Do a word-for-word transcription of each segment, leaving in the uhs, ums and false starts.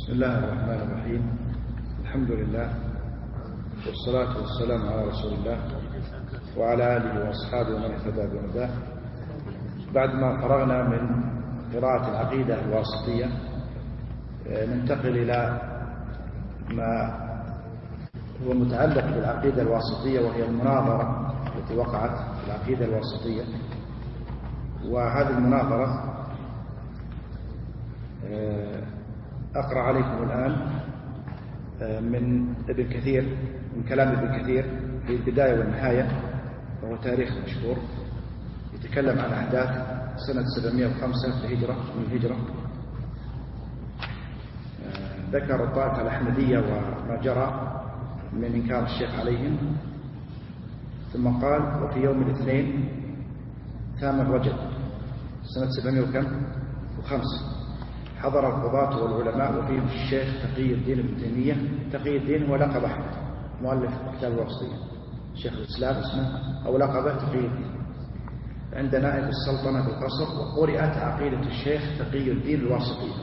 بسم الله الرحمن الرحيم. الحمد لله والصلاة والسلام على رسول الله وعلى آله وأصحابه ومن اهتدى بهداه. بعدما فرغنا من قراءة العقيدة الواسطية ننتقل إلى ما هو متعلق بالعقيدة الواسطية، وهي المناظرة التي وقعت في العقيدة الواسطية. وهذه المناظرة أقرأ عليكم الآن من ابن كثير، من كلام ابن كثير في البداية والنهاية، وهو تاريخ مشهور يتكلم عن أحداث سنة سبعمائة وخمسة في الهجرة من الهجرة. ذكر الطائفة الأحمدية وما جرى من إنكار الشيخ عليهم، ثم قال: وفي يوم الاثنين ثامن رجب سنة سبعمائة وكم وخمسة حضر القضاة والعلماء وفيهم الشيخ تقي الدين ابن تيمية. تقي الدين هو لقب أحمد، مؤلف كتاب الواسطية، شيخ الإسلام اسمه أو لقبه تقي الدين، عند نائب السلطنة بالقصر. وقرأت عقيدة الشيخ تقي الدين الواسطية.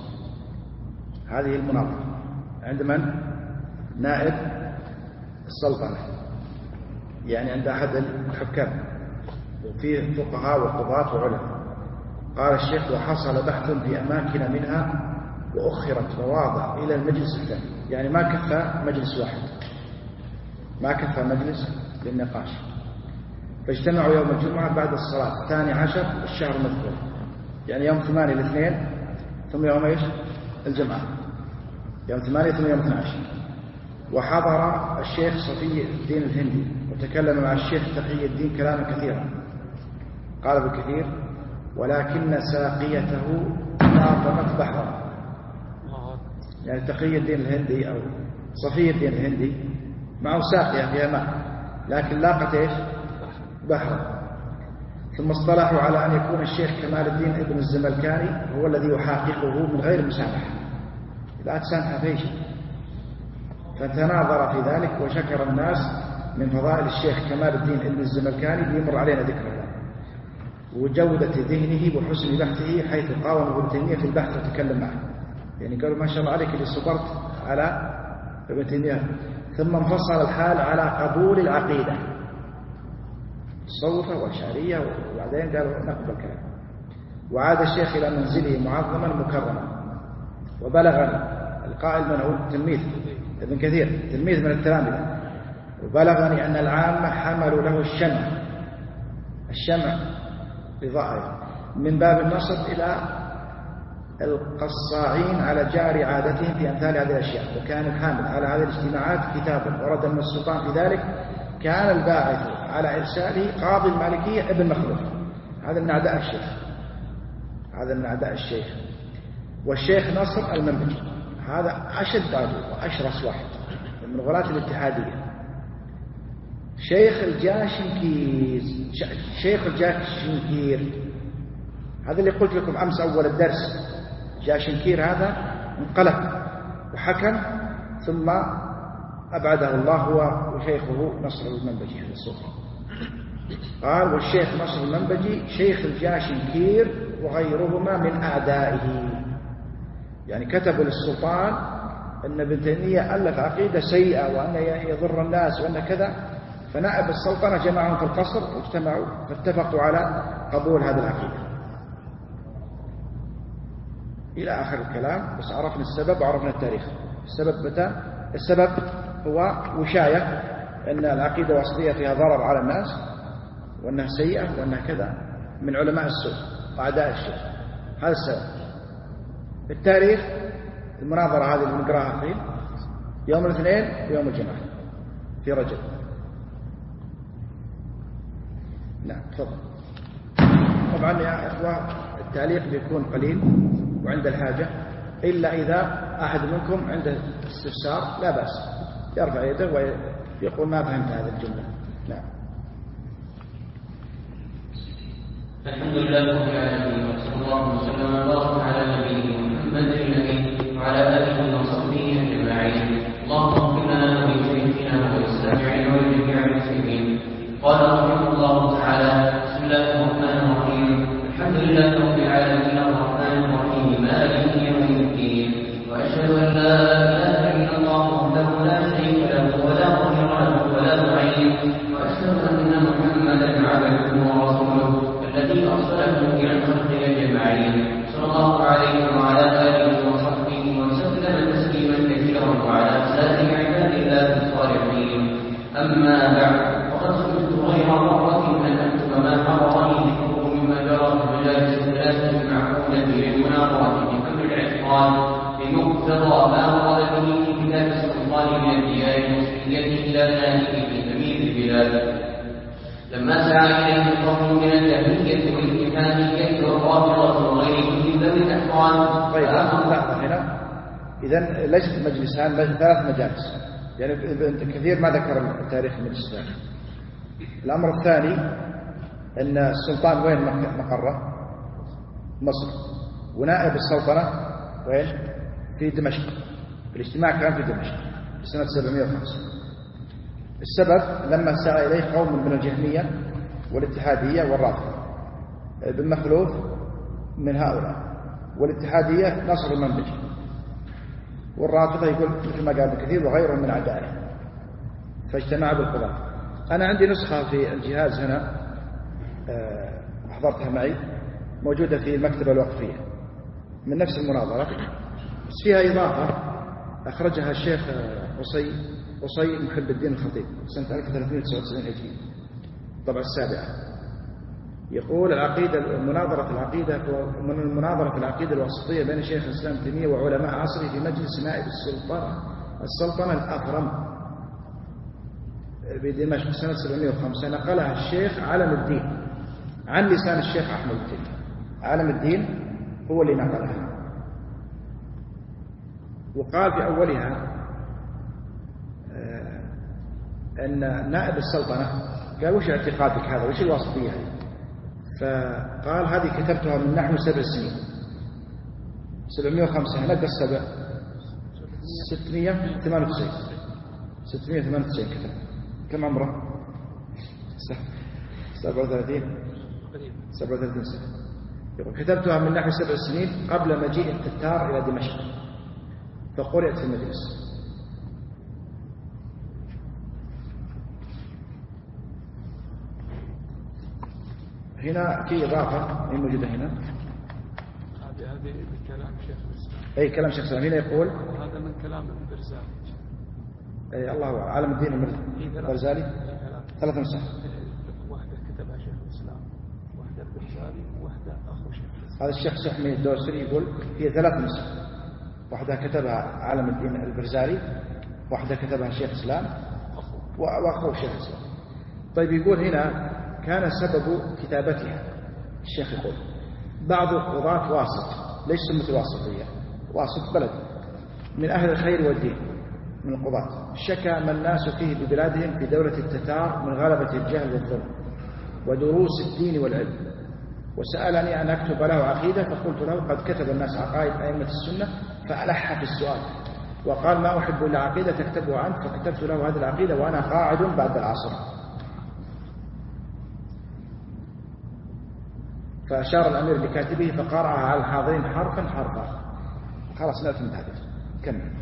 هذه المناظرة عند من؟ نائب السلطنة، يعني عند أحد الحكام، وفيه فقهاء وقضاة وعلماء. قال الشيخ: وحصل بحث في أماكن منها وأخرت مواضع إلى المجلس الثاني، يعني ما كفى مجلس واحد، ما كفى مجلس للنقاش. فاجتمعوا يوم الجمعة بعد الصلاة الثاني عشر الشهر المذكور، يعني يوم ثمانية الاثنين ثم يوم إيش؟ الجمعة، يوم ثمانية ثم يوم اثني عشر. وحضر الشيخ صفي الدين الهندي وتكلم مع الشيخ تقي الدين كلاما كثيرا. قال ابن كثير: ولكن ساقيته ناطقت بحرا، يعني تقي الدين الهندي أو صفي الدين الهندي معه ساقية فيها ماء، لكن لاقت إيش؟ بحرا. ثم اصطلحوا على أن يكون الشيخ كمال الدين ابن الزملكاني هو الذي يحاققه من غير مسامحة، لا تسامح في شيء. فتناظر في ذلك، وشكر الناس من فضائل الشيخ كمال الدين ابن الزملكاني بيمر علينا ذكره، وجودة ذهنه وحسن بحثه، حيث قاوم ابن تيمية في البحث وتكلم معه، يعني قالوا: ما شاء الله عليك اللي صبرت على ابن تيمية. ثم انفصل الحال على قبول العقيدة الصوفة والأشعرية، وبعدين قالوا نقبل الكلام. وعاد الشيخ إلى منزله معظما مكرما. وبلغني القائل من هو تلميذ ابن كثير، تلميذ من التلامذة، وبلغني أن العامة حملوا له الشمع الشمع لظاهره من باب النصب إلى القصاعين على جار عادتهم في أمثال هذه الأشياء. وكان الحامل على هذه الاجتماعات كتابا ورد من السلطان في ذلك كان الباعث على إرساله قاضي المالكية ابن مخلوف. هذا من أعداء الشيخ، هذا من أعداء الشيخ. والشيخ نصر المنبجي هذا أشد عدو وأشرس واحد من غلاة الاتحادية. شيخ الجاشنكير شيخ الجاشنكير هذا اللي قلت لكم أمس أول الدرس، جاشنكير هذا انقلب وحكم، ثم أبعده الله هو وشيخه نصر المنبجي هذا الصوفي. قال: والشيخ نصر المنبجي شيخ الجاشنكير وغيرهما من أعدائه، يعني كتبوا للسلطان أن ابن تيمية ألف عقيدة سيئة وأن يضر الناس وأن كذا. فنائب السلطنة جمعهم في القصر واجتمعوا فاتفقوا على قبول هذه العقيدة إلى آخر الكلام. بس عرفنا السبب وعرفنا التاريخ. السبب متى؟ السبب هو وشاية أن العقيدة الواسطية فيها ضرر على الناس وأنها سيئة وأنها كذا من علماء السوء وأعداء الشيخ. هذا السبب. التاريخ المناظرة هذه اللي نقراها الحين يوم الاثنين ويوم الجمعة في رجب. نعم تفضل. طبعا يا إخوة التعليق بيكون قليل وعند الحاجة، إلا إذا أحد منكم عنده استفسار لا بأس يرفع يده ويقول ما فهمت هذه الجملة. نعم. الحمد لله رب العالمين، وصلى الله وسلم وبارك على نبينا محمد النبي وعلى آله وصحبه أجمعين. اللهم اغفر لنا ولشيخنا وللسامعين ولجميع المسلمين. قال رحمه الله تعالى: بسم الله الرحمن الرحيم. الحمد لله رب العالمين الرحمن الرحيم مالك يوم الدين، وأشهد أن لا إله إلا الله وحده لا شريك له ولا ظهير له ولا معين وأشهد أن محمدا عبده ورسوله الذي أرسله إلى الخلق أجمعين صلى الله عليه وعلى آله وصحبه وسلم تسليما كثيرا وعلى سائر عباد الله الصالحين. أما بعد، وقد سئلت غير مرة أن أكتب ما حضرني ذكره مما جرى في المجالس الثلاثة المعقولة للمناظرة في أمر الاعتقاد بمقتضى ما ورد به في كتاب السلطان من الديار المصرية إلى نائبه أمير البلاد، لما سعى إليه القوم من الجهمية والاتهامية والرافضة وغيرهم من ذوي الأحوال. طيب لحظة هنا، إذن ليست مجلسان بل ثلاث مجالس، يعني كثير ما ذكر تاريخ المجلس الثاني. الأمر الثاني أن السلطان وين مقره؟ مصر، ونائب السلطنة وين؟ في دمشق. الاجتماع كان في دمشق في سنة سبعمائة وخمسة. السبب لما سعى إليه قوم من الجهمية والاتحادية والرافضة، ابن مخلوف من هؤلاء، والاتحادية نصر المنبجي، والرافضة يقول مثل ما قال ابن كثير وغيرهم من أعدائه، فاجتمع بالقضاة. أنا عندي نسخة في الجهاز هنا أحضرتها معي، موجودة في المكتبة الوقفية من نفس المناظرة، بس فيها إضافة أخرجها الشيخ قصي قصي محب الدين الخطيب سنة ألف وثلاثمائة وتسعة وتسعين هجري، طبعا السابعة. يقول العقيدة مناظرة العقيدة من المناظرة في العقيدة الوسطية بين شيخ الإسلام ابن تيمية وعلماء عصره في مجلس نائب السلطنة السلطنة الأخرم بدمشق سنة سبعمائة وخمسة، نقلها الشيخ علم الدين عن لسان الشيخ أحمد التيمي. علم الدين هو اللي نقلها، وقال في أولها أن نائب السلطنة قال وش اعتقادك هذا، وش الوسطية هذه؟ فقال هذه كتبتها من نحو سبع سنين، سبعمائة وخمسة هناك السبع ستمائة وثمانية وتسعين ستمائة وثمانية وتسعين كتب. كم عمره؟ سبعة وثلاثين سبعة وثلاثين سنة. يقول كتبتها من نحو سبع سنين قبل مجيء التتار إلى دمشق، فقرأت في المجلس. هنا في إضافة هي موجودة هنا، هذه هذه بكلام شيخ الإسلام. أي كلام شيخ الإسلام. هنا يقول هذا من كلام البرزالي. أي الله عالم الدين البرزالي. ثلاث نسخ، واحدة كتبها شيخ الإسلام، واحدة البرزالي، وواحدة أخو شيخ الإسلام. هذا الشيخ سحمي الدوسري يقول هي ثلاث نسخ، واحدة كتبها عالم الدين البرزالي، واحدة كتبها شيخ الإسلام، وأخوه شيخ الإسلام. طيب يقول هنا كان سبب كتابتها الشيخ يقول بعض القضاة واسط، ليس مثل واسطية، واسط بلد من أهل الخير والدين من القضاة، شكى ما الناس فيه ببلادهم في دولة التتار من غلبة الجهل والظلم ودروس الدين والعلم، وسألني أن أكتب له عقيدة، فقلت له قد كتب الناس عقائد أئمة السنة، فألح في السؤال وقال ما أحب إلا عقيدة تكتبها عنك، فكتبت له هذه العقيدة وأنا قاعد بعد العصر. فأشار الأمير لكاتبه فقرأها على الحاضرين حرفا حرفا. خلاص لا تنتهي، كمل.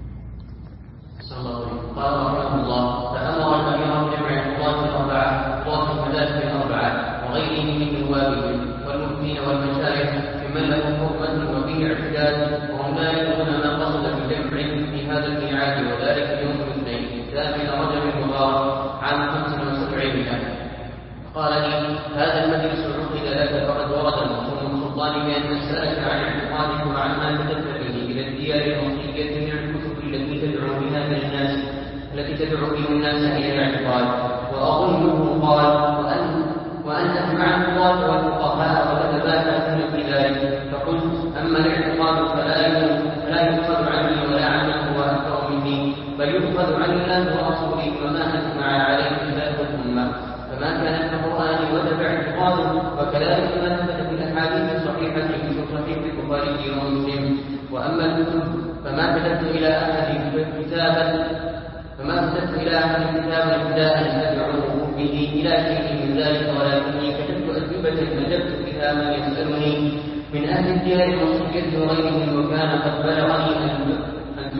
قال رحمه الله فأمر الأمير بجمع القضاة الأربعة قضاة المذاهب الأربعة وغيرهم من نوابهم والمفتين والمشايخ ممن له حكمة وفيه اعتداد، وهم لا يدرون ما قصد بجمع في هذا الميعاد، وذلك يوم الاثنين ثامن رجب المبارك عام خمس وسبعين. قال لي هذا المجلس عقد لك فقد ورد مفهوم السلطان بأن نسألك عن اعتقادك وعن ما كتبت به إلى الديار المصرية من الكتب التي تدعو بها الناس التي تدعو بها الناس إلى الاعتقاد، وأظنه قال وأن وأن أجمع القضاة والفقهاء وتتباهى في ذلك، فقلت أما الاعتقاد فلا يؤخذ عني ولا عنه هو أكثر مني، بل يؤخذ عن الله ورسوله وما أجمع عليه سلف الأمة، فما كان في القرآن وتبع اعتقاده، وكذلك ما ثبت في الأحاديث الصحيحة في صحيح البخاري ومسلم. وأما الكتب فما كتبت إلى أحد كتابا فما كتبت إلى أحد كتابا ابتداء أدعوه به إلى شيء من ذلك، ولكني كتبت أجوبة مجبت بها من يسألني من أهل الديار المصرية وغيرهم، وكان قد بلغني أن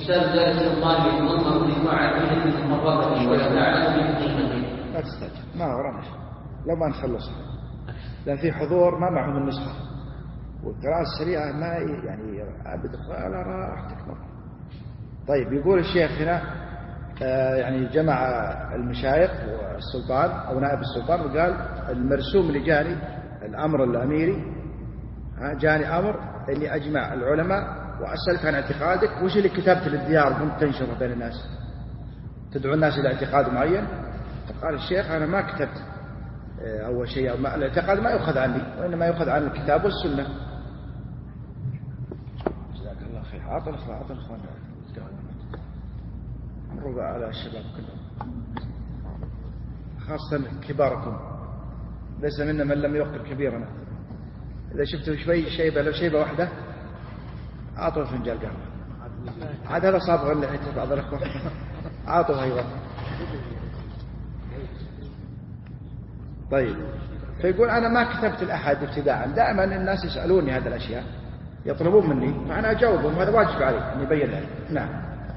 كتاب دار السلطان يتضمن ذكر عقيدة مقربة ولا تعلم بحقيقته. لا تستعجل، ما ورانا لو ما نخلصها، لأن في حضور ما معهم النسخة، والقراءة السريعة ما يعني أبد على راحتك مرة. طيب يقول الشيخ هنا آه يعني جمع المشايخ والسلطان أو نائب السلطان وقال المرسوم اللي جاني الأمر الأميري جاني أمر إني أجمع العلماء وأسألك عن اعتقادك، وش اللي كتبت للديار كنت تنشره بين الناس تدعو الناس إلى اعتقاد معين؟ فقال الشيخ أنا ما كتبت أول شيء، الاعتقاد ما يؤخذ عني وإنما يؤخذ عن الكتاب والسنة. جزاك الله خير. عطل الإخوان عطل الإخوان مروا على الشباب كلهم خاصة كباركم، ليس منا من لم يوقر كبيرنا. إذا شفتوا شوي شيبة لو شيبة واحدة عطوا فنجان قهوة، عاد هذا صابغ اللي عيته بعض الأخوة عطوا أيضا. طيب فيقول أنا ما كتبت الأحد ابتداء، دائما الناس يسألوني هذه الأشياء يطلبون مني فأنا أجاوبهم، وهذا واجب علي أن يبين ذلك. نعم.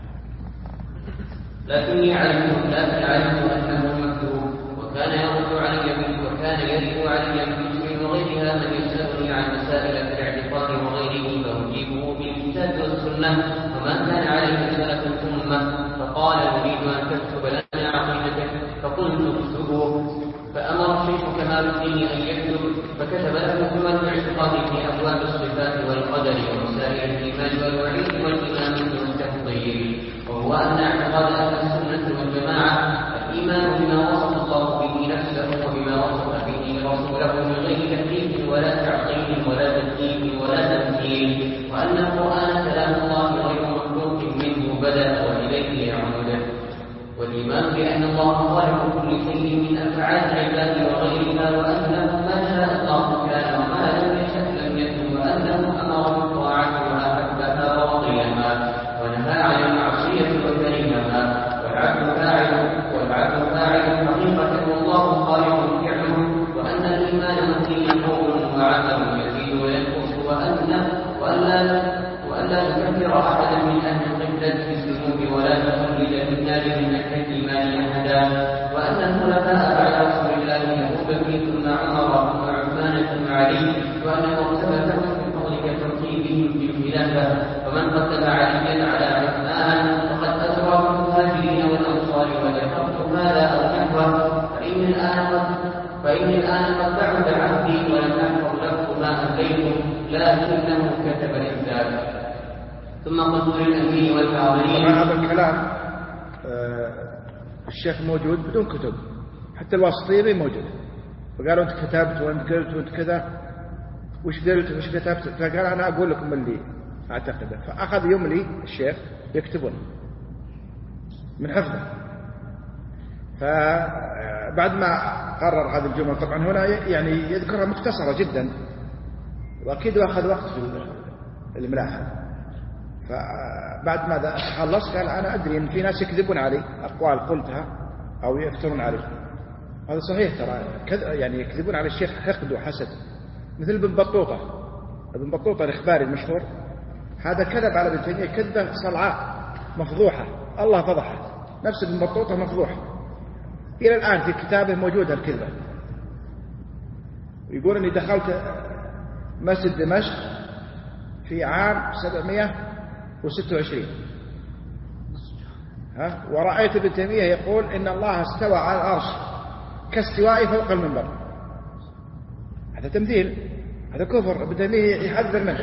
لكني علمت لكن علمت أنه مكتوب، وكان يرد علي وكان يرد علي من وغيرها من يسألني عن مسائل في الاعتقاد وغيره فأجيبه بالكتاب والسنة وما كان عليه سلف ثم. فقال أريد أن تكتب لنا عقيدتك، فقلت اكتبه. فأمر الشيخ كمال الدين أن يكتب، فكتب له ثم الاعتقاد في أبواب الصفات والقدر ومسائل الإيمان والوعيد والإمامة والتفضيل، وهو أن اعتقاد أهل السنة والجماعة الإيمان بما وصف الله به نفسه وبما وصف به رسوله من غير تكليف ولا تعطيل ولا تكليف ولا تمثيل، وأن القرآن كلام الله غير مخلوق منه بدأ وإليه يعود. والإيمان بأن الله خالق كل شيء من أفعال العباد وغيرها، وأنه ما شاء الله كان وما لم يشأ لم يكن، وأنه أمر بالطاعة وأحبها ورضيها ونهى عن المعصية وكرهها، والعبد فاعل والعبد فاعل حقيقة والله خالق فعله، وأن الإيمان مبني قول وعمل يزيد وينقص، وأن وألا وألا تكفر أحدا من أهل القبلة بالذنوب ولا تخلد في النار من أهل الإيمان أحدا، وأن الخلفاء بعد رسول الله أبو بكر ثم عمر ثم عثمان ثم علي، وأن مرتبتهم بفضل ترتيبهم في الخلافة، ومن قدم عليا على عثمان فقد أدرى المهاجرين والأنصار، وذكرت هذا أو نحوه. فإن الآن قد فإن الآن قد بعد عهدي ولم أحفظ لكم ما أتيتم، لكنه كتب الإنسان. ثم قلت للأمين والحاضرين. طبعا هذا الكلام آه الشيخ موجود بدون كتب، حتى الواسطيري موجود، فقالوا أنت كتبت وأنت قلت وأنت كذا، وش قلت وش كتبت؟ فقال أنا أقول لكم اللي أعتقده، فأخذ يملي الشيخ يكتبون من حفظه. فبعد ما قرر هذه الجملة طبعا هنا يعني يذكرها مختصرة جدا، وأكيد أخذ وقت في الملاحة. فبعد ما خلص قال أنا أدري أن في ناس يكذبون علي أقوال قلتها أو يكترون علي. هذا صحيح ترى، يعني يكذبون على الشيخ حقد وحسد، مثل ابن بطوطة. ابن بطوطة الإخباري المشهور هذا كذب على ابن تيمية كذبة صلعاء مفضوحة، الله فضحه. نفس ابن بطوطة مفضوح إلى الآن في كتابه موجودة الكذبة. يقول أني دخلت مسجد دمشق في عام سبعمائة وستة وعشرين ها ورأيت ابن تيمية يقول إن الله استوى على العرش كاستوائه فوق المنبر. هذا تمثيل، هذا كفر، ابن تيمية يحذر منه.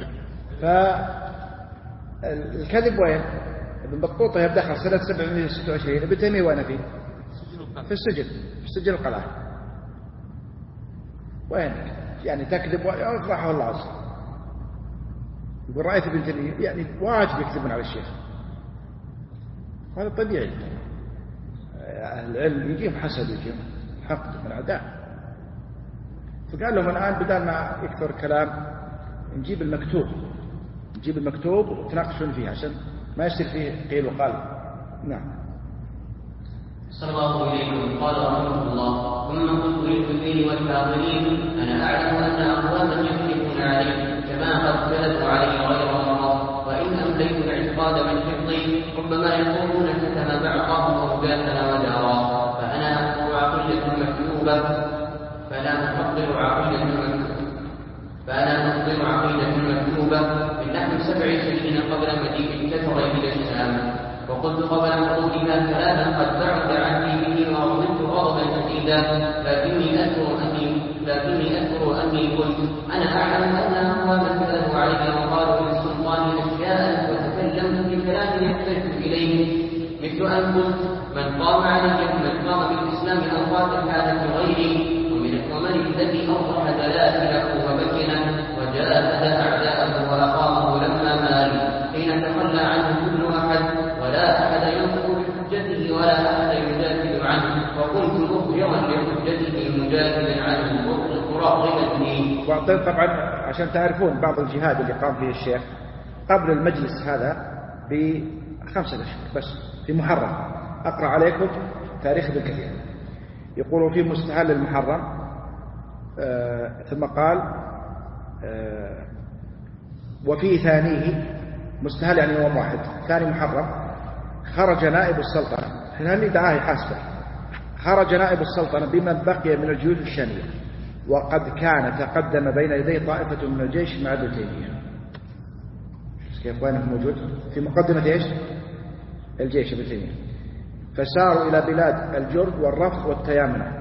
فالكذب وين؟ ابن بطوطة يدخل سنة سبعمائة وستة وعشرين، ابن تيمية وين فيه؟ في السجن، في سجن القلعة. وين يعني تكذب ويفضحه الله عز وجل. يقول رأيت ابن تيمية، يعني واجب يكذبون على الشيخ، هذا طبيعي. أهل العلم يجيهم حسد يجيهم حقد من عداء. فقال لهم الآن بدل ما يكثر كلام نجيب المكتوب، نجيب المكتوب وتناقشون فيه عشان ما يصير فيه قيل وقال. نعم. صلى الله عليه قال رحمه الله. ثم قلت للكثير والكاظمين أنا أعلم أن أقواما يختلفون عليه كما قد كذبوا عليه غير مرة، وإن أمليت الاعتقاد اعتقاد من حفظي ربما يقولون كتم بعضهم وجاهنا ودارا فأنا أحضر عقيدة مكتوبة فلا أحضر عقيدة مكتوبة فأنا أحضر عقيدة مكتوبة من نحو سبع سنين قبل مجيء الكفر إلى الإسلام وقلت قبل حضورها كلاما قد بعد عني به وغضبت غضبا شديدا لكني أذكر أني لكني أذكر أني قلت أنا أعلم أنه من كذبوا علي وقالوا للسلطان أشياء وتكلمت بكلام يحتج إليه مثل أن قلت من قام علي من قام بالإسلام أوقات الحالة غيري ومن الذي أوضح دلائله وبينه وجاهد أعداءه وأقامه لما مال حين تخلى عنه كل أحد ولا أحد ينطق بحجته ولا أحد يجادل عنه وكنت مظهرا لحجته مجادلا عنه مراقبا لي. طبعا عشان تعرفون بعض الجهاد اللي قام فيه الشيخ قبل المجلس هذا بخمسة أشهر بس في محرم. أقرأ عليكم تاريخ ابن كثير يقولوا في مستهل المحرم آه ثم قال آه وفي ثانيه مستهل يعني يوم واحد ثاني محرم خرج نائب السلطنة هل دعاه يحاسبه خرج نائب السلطنة بمن بقي من الجيوش الشامية وقد كان تقدم بين يدي طائفة من الجيش مع ابن تيمية. كيف وينه موجود في مقدمة ايش الجيش ابن تيمية فساروا إلى بلاد الجرد والرفض والتيامنة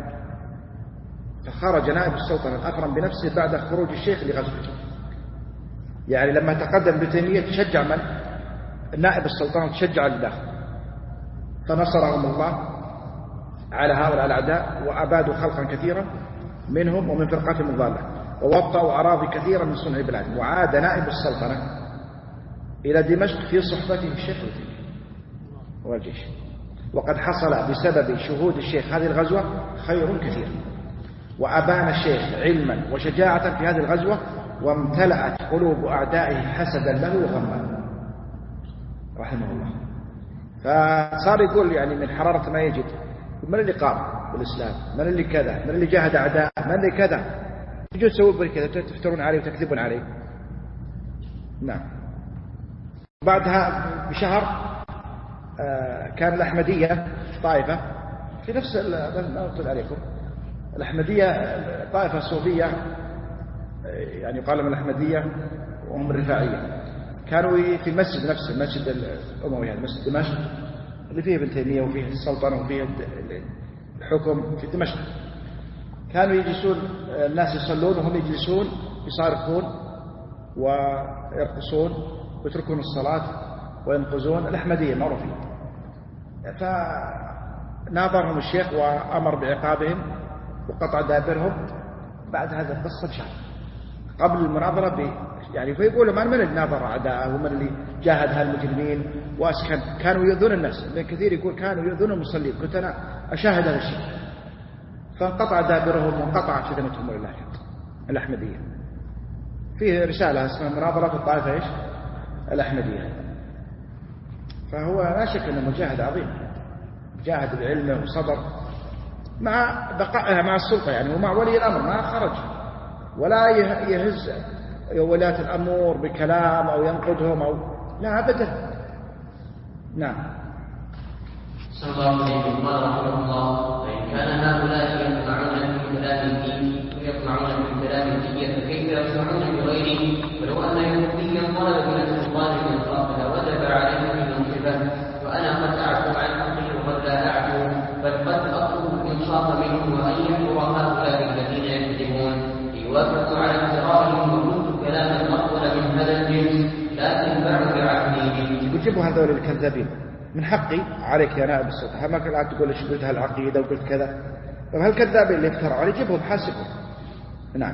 فخرج نائب السلطنة الأكرم بنفسه بعد خروج الشيخ لغزوته. يعني لما تقدم ابن تيمية تشجع من نائب السلطنة تشجع الداخل فنصرهم الله على هؤلاء الأعداء وأبادوا خلقا كثيرا منهم ومن فرقاتهم الضالة ووطأوا أراضي كثيرة من صنع البلاد. وعاد نائب السلطنة إلى دمشق في صحبته الشيخ ابن تيمية والجيش وقد حصل بسبب شهود الشيخ هذه الغزوة خير كثير وأبان الشيخ علما وشجاعة في هذه الغزوة وامتلأت قلوب أعدائه حسدا له وغما رحمه الله. فصار يقول يعني من حرارة ما يجد من اللي قام بالإسلام من اللي كذا من اللي جاهد أعداء من اللي كذا تجوا تسووا كذا تفترون عليه وتكذبون عليه. نعم. بعدها بشهر كان الأحمدية طائفة في نفس ما قلت عليكم الأحمدية طائفة صوفية يعني يقال من الأحمدية وهم الرفاعية كانوا في المسجد نفسه المسجد الأموي يعني مسجد دمشق اللي فيه ابن تيمية وفيه السلطنة وفيه الحكم في دمشق. كانوا يجلسون الناس يصلون وهم يجلسون يصارخون ويرقصون ويتركون الصلاة وينقذون الأحمدية معروفين. فناظرهم الشيخ وأمر بعقابهم وقطع دابرهم. بعد هذا القصة شهر قبل المناظرة ب... يعني فيقولوا من من اللي ناظر أعداءه ومن اللي جاهد هالمجرمين وأسكن كانوا يؤذون الناس. ابن كثير يقول كانوا يؤذون المصلين كنت أنا أشاهد هذا الشيء. فانقطع دابرهم وانقطعت فتنتهم لله الأحمدية. فيه رسالة اسمها مناظرة الطائفة إيش الأحمدية. فهو لا شك أنه مجاهد عظيم جاهد بعلمه وصبر مع بقائها مع السلطة يعني ومع ولي الأمر ما خرج ولا يهز ولاة الأمور بكلام أو ينقدهم أو لا أبدا. نعم. صلى الله عليه وسلم رحمه الله فإن كان هؤلاء يطمعون في كلام الدين ويطمعون في كلام الدين فكيف يطمعون بغيره ولو أن يهوديا طلب من السلطان من قبل وجب عليه المنصفة وأنا قد أعفو عن حقه وقد لا أعفو بل قد أطلب الإنصاف منه وأن يحضر هؤلاء الذين يكذبون ليوافقوا على افترائهم وكنت كلاما أقول من هذا الجنس لكن بعد بعهده. يجيبوا هذول الكذابين من حقي عليك يا نائب السلطة ما كنت تقول ليش قلت هالعقيدة وقلت كذا. طب هالكذابين اللي افتروا عليه جيبهم حاسبهم. نعم.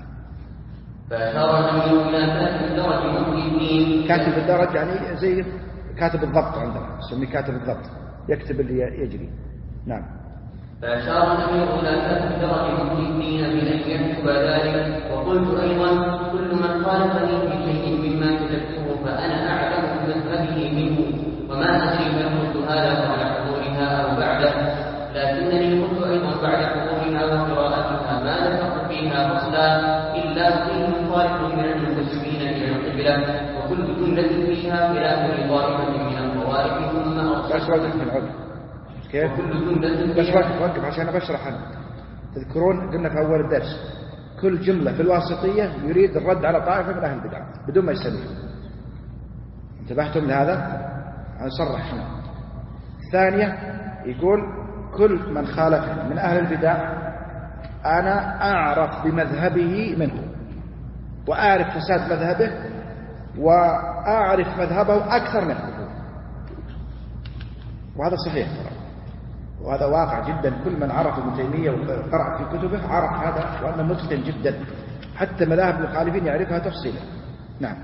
فأشار النبي إلى كاتب الدرج مهدي الدين. كاتب الدرج يعني زي كاتب الضبط عندنا نسميه كاتب الضبط يكتب اللي يجري. نعم. فأشار النبي إلى كاتب الدرج مهدي الدين بأن يكتب ذلك وقلت أيضا كل من خالفني في شيء مما كتبته فأنا أعلم بمذهبه منه وما أدري من قلت هذا بعد حضورها أو بعده لكنني قلت أيضا بعد حضورها وقراءتها ما ذكرت فيها فصلا إلا فيه خالق من المنتسبين إلى القبلة وكل جملة فيها خلاف لطائفة من الطوائف ثم أرسل كيف؟ وكل جملة بس وقف وقف عشان بشرح أنا. تذكرون قلنا في أول الدرس كل جملة في الواسطية يريد الرد على طائفة من أهل البدع بدون ما يسميه. انتبهتم لهذا؟ هنصرح هنا. الثانية يقول كل من خالفه من أهل البدع أنا أعرف بمذهبه منه وأعرف فساد مذهبه وأعرف مذهبه أكثر منه، وهذا صحيح وهذا واقع جدا. كل من عرف ابن تيمية وقرأ في كتبه عرف هذا وأنه متقن جدا، حتى مذاهب المخالفين يعرفها تفصيلا. نعم.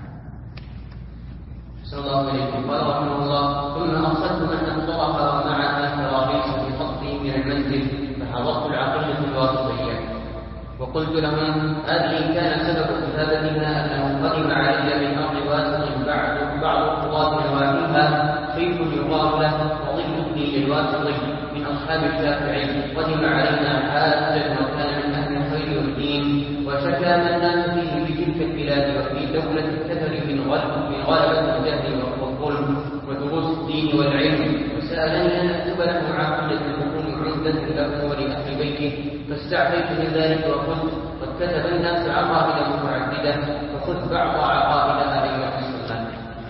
صلى الله عليه وسلم قال رحمه الله ثم أرسلت من انطلق ومعها كرابيس في خطي من المنزل فحضرت العقيدة الواسطية وقلت لهم هذه كان سبب كتابتها أنه قدم علي من أرض واسط بعد بعض القضاة نواحيها شيخ يقال له وظل ابني الواسطي من أصحاب الشافعي قدم علينا حاجا وكان من أهل الخير والدين وشكى من الناس فيه بتلك البلاد وفي دولة الكفر من غلبة من غلبة الجهل والظلم ودروس الدين والعلم وسألني أن أكتب له عقيدة الحكم عمدة له ولأهل بيته فاستعفيت من ذلك وقلت قد كتب الناس عقائد متعددة فخذ بعض عقائدها أيها السلام.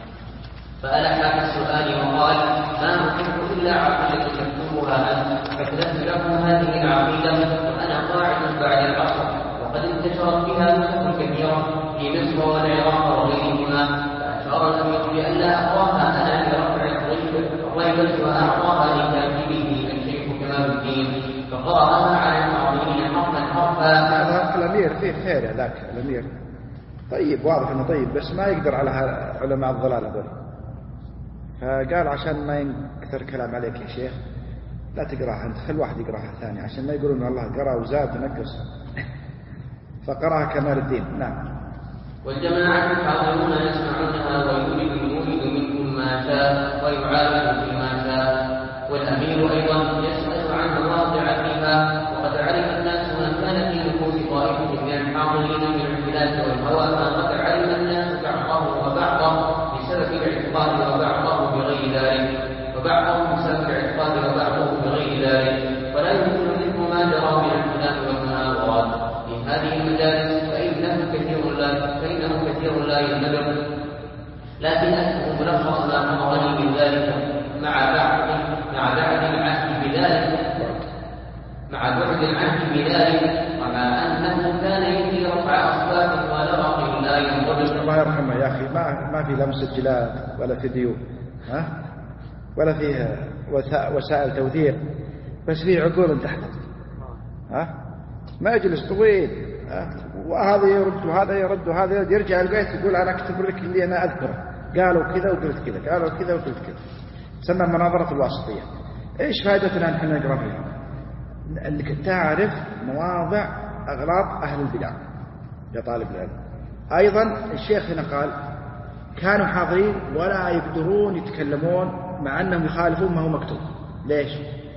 فألح في السؤال وقال ما نحب إلا عقيدة تكتبها أنت فكتبت له هذه العقيدة وأنا قاعد بعد العصر وقد انتشرت بها نسخ كثيرة في مصر والعراق وغيرهما فأشار الأمير بألا أقراها أنا لرفع الريبة وأعطاها لكاتبه الشيخ كمال الدين فقرأها على المعظمين حرفا حرفا. هذا الأمير فيه خير هذاك الأمير طيب واضح إنه طيب بس ما يقدر على علماء الضلال هذول، فقال عشان ما ينكثر كلام عليك يا شيخ لا تقراها أنت خل واحد يقراها ثاني عشان ما يقولون الله قرأ وزاد ونقص فقرأها كمال الدين. نعم. والجماعة الحاضرون يسمعونها ويولد المولد منهم ما شاء ويعالج فيما شاء والأمير أيضا يسأل عن مواضع فيها وقد علم الناس ما كان في نفوس طائفة من الحاضرين من الخلاف والهوى ما قد علم الناس بعضه وبعضه بسبب الاعتقاد وبعضه بغير ذلك وبعضهم بسبب الاعتقاد وبعضه بغير ذلك ولا يمكن ذكر ما جرى من الخلاف والمناظرات في هذه المجالس فإنه كثير لا فإنه كثير لا ينبغي لكن أكثر ملخص ما حضرني من ذلك مع بعد مع بعد العهد بذلك مع بعد العهد بذلك ومع أنه كان يجري رفع أصوات ولغط لا ينضبط. الله يرحمه يا أخي ما ما في لمس جلاد ولا فيديو ها ولا فيه وسائل توثيق بس فيه عقول تحت ها ما يجلس طويل ها وهذا يرد وهذا يرد وهذا يرد يرجع البيت يقول أنا أكتب لك اللي أنا أذكره قالوا كذا وقلت كذا قالوا كذا وقلت كذا. تسمى مناظرة الواسطية. إيش فائدتنا نحن نقرأ فيها؟ أنك تعرف مواضع أغلاط أهل البدع يا طالب العلم. أيضا الشيخ هنا قال كانوا حاضرين ولا يقدرون يتكلمون مع أنهم يخالفون ما هو مكتوب. ليش؟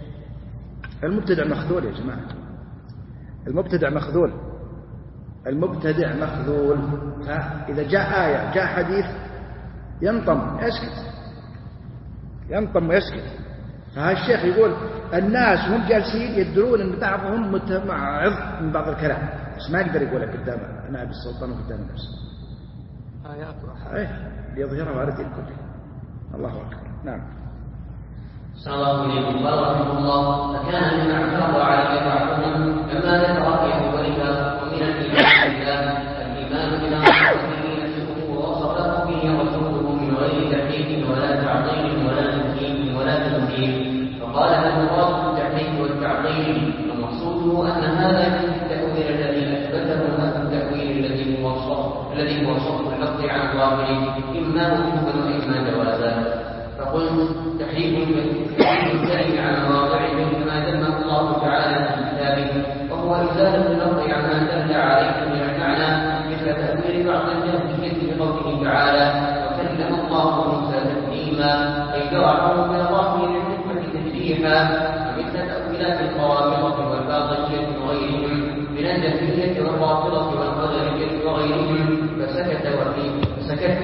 المبتدع مخذول يا جماعة، المبتدع مخذول المبتدع مخذول. إذا جاء آية جاء حديث ينطم يسكت ينطم ويسكت. فهالشيخ يقول الناس هم جالسين يدرون أن بعضهم متمعظ من بعض الكلام بس ما يقدر يقولها قدام نائب السلطان وقدام الناس آيات ايه ليظهرها على الدين كله. الله أكبر. نعم. صلى الله عليه وسلم قال رحمه الله فكان مما اعترض عليه بعضهم لما ذكر في أولها ومن الإيمان بالله الإيمان بما وصفه به رسوله من غير تحريف ولا تعطيل ولا تمثيل ولا تمثيل. فقال المراد بالتحريف والتعطيل ومقصوده أن هذا التأويل الذي أثبته هذا التأويل الذي هو صرف الذي هو صرف اللفظ عن ظاهره إما وجوبا وإما جوازا. فقلت تحريف الكلم عن مواضعه كما ذمه الله تعالى في كتابه وهو إزالة اللفظ عما دل عليه من المعنى مثل تأويل بعض الجهل بقوله تعالى وكلم الله موسى تكليما أي جرحه بظاهر الحكمة تجريحا ومثل تأويلات القرامطة والباطنية وغيرهم من الجهمية والرافضة والقدرية وغيرهم فسكت وفيه فسكت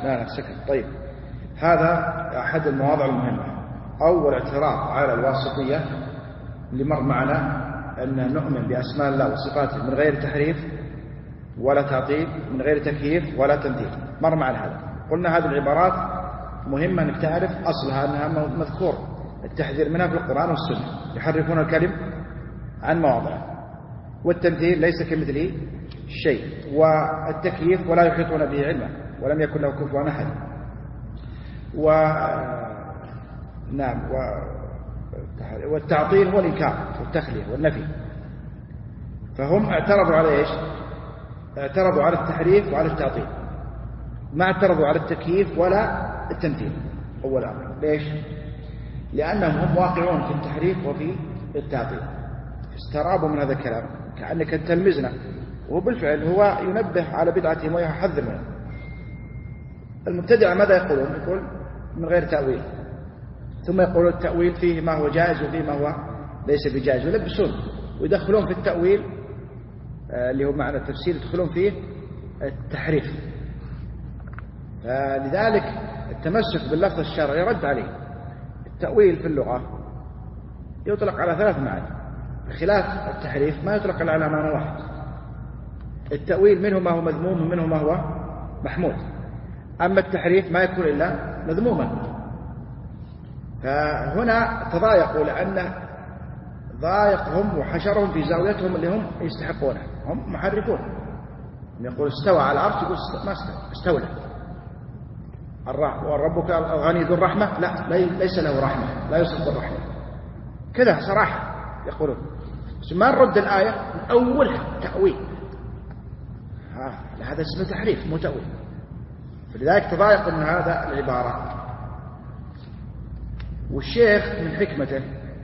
لا لا سكت. طيب هذا أحد المواضع المهمة. أول اعتراض على الواسطية اللي مر معنا أن نؤمن بأسماء الله وصفاته من غير تحريف ولا تعطيل، من غير تكييف ولا تمثيل. مر معنا هذا، قلنا هذه العبارات مهمة أنك تعرف أصلها أنها مذكور التحذير منها في القرآن والسنة. يحرفون الكلم عن مواضعه، والتمثيل ليس كمثله شيء، والتكييف ولا يحيطون به علما ولم يكن له كفوا أحد، و نعم و... والتعطيل هو الإنكار والتخلية والنفي. فهم اعترضوا على إيش؟ اعترضوا على التحريف وعلى التعطيل، ما اعترضوا على التكييف ولا التمثيل أول أمر. ليش؟ لأنهم هم واقعون في التحريف وفي التعطيل، استرابوا من هذا الكلام كأنك تلمزنا، وبالفعل هو ينبه على بدعتهم ويحذر منه. المبتدع ماذا يقولون؟ يقول من غير تأويل، ثم يقولون التأويل فيه ما هو جائز وفيه ما هو ليس بجائز، ويلبسون ويدخلون في التأويل اللي هو معنى التفسير يدخلون فيه التحريف. فلذلك التمسك باللفظ الشرعي رد عليه. التأويل في اللغة يطلق على ثلاث معاني، بخلاف التحريف ما يطلق على معنى واحد. التأويل منه ما هو مذموم ومنه ما هو محمود، أما التحريف ما يكون إلا مذموما. فهنا تضايقوا لأن ضايقهم وحشرهم في زاويتهم اللي هم يستحقونها. هم محرفون، يقول استوى على العرش، يقول ما استوى، استولى. وربك الغني ذو الرحمة، لا ليس له رحمة، لا يوصف بالرحمة كذا صراحة يقولون. بس ما نرد الآية من أولها تأويل، هذا اسمه تحريف مو تأويل. فلذلك تضايق من هذا العبارة. والشيخ من حكمته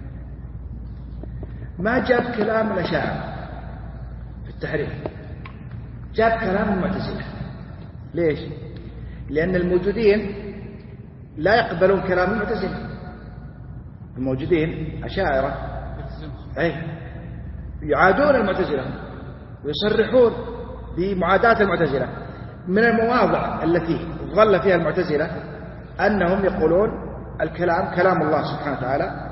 ما جاب كلام الأشاعرة في التحريف، جاب كلام المعتزلة. ليش؟ لأن الموجودين لا يقبلون كلام المعتزلة. الموجودين أشاعرة أي يعادون المعتزلة ويصرحون بمعاداة المعتزلة. من المواضع التي ظل فيها المعتزلة أنهم يقولون الكلام كلام الله سبحانه وتعالى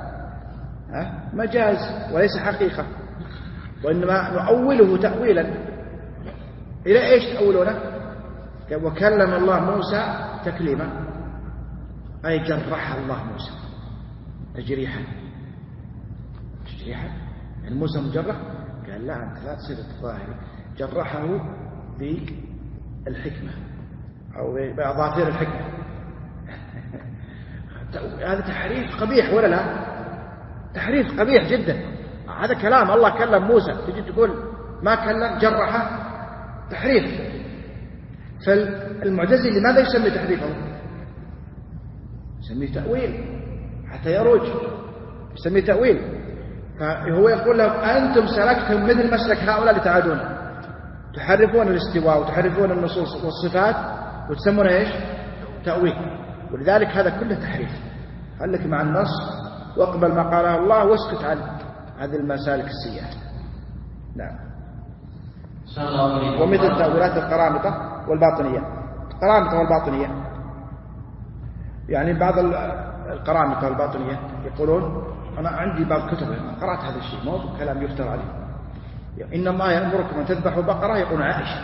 مجاز وليس حقيقة، وإنما نؤوله تأويلا. إلى إيش تأولونه؟ وكلم الله موسى تكليما، أي جرح الله موسى تجريحا. تجريحا يعني موسى مجرح؟ قال لا، أنت لا تصير الظاهر، جرحه بالحكمة أو بأظافير الحكمة. هذا تحريف قبيح ولا لا؟ تحريف قبيح جدا. هذا كلام الله كلم موسى، تجي تقول ما كلم جرحه، تحريف. فالمعتزلي لماذا يسمي تحريفه؟ يسميه تأويل حتى يروج، يسميه تأويل. فهو يقول لهم أنتم سلكتم مثل مسلك هؤلاء اللي تعادون، تحرفون الاستواء وتحرفون النصوص والصفات وتسمونه ايش؟ تأويل. ولذلك هذا كله تحريف. هل لك مع النص واقبل ما قاله الله واسكت عن هذه المسالك السيئة. نعم. ومثل تأويلات القرامطة والباطنية. القرامطة والباطنية يعني بعض القرامطة والباطنية يقولون، أنا عندي بعض كتب قرأت هذا الشيء، مو كلام يفتر عليه. إن الله يأمركم أن تذبحوا بقرة، يقول عائشة.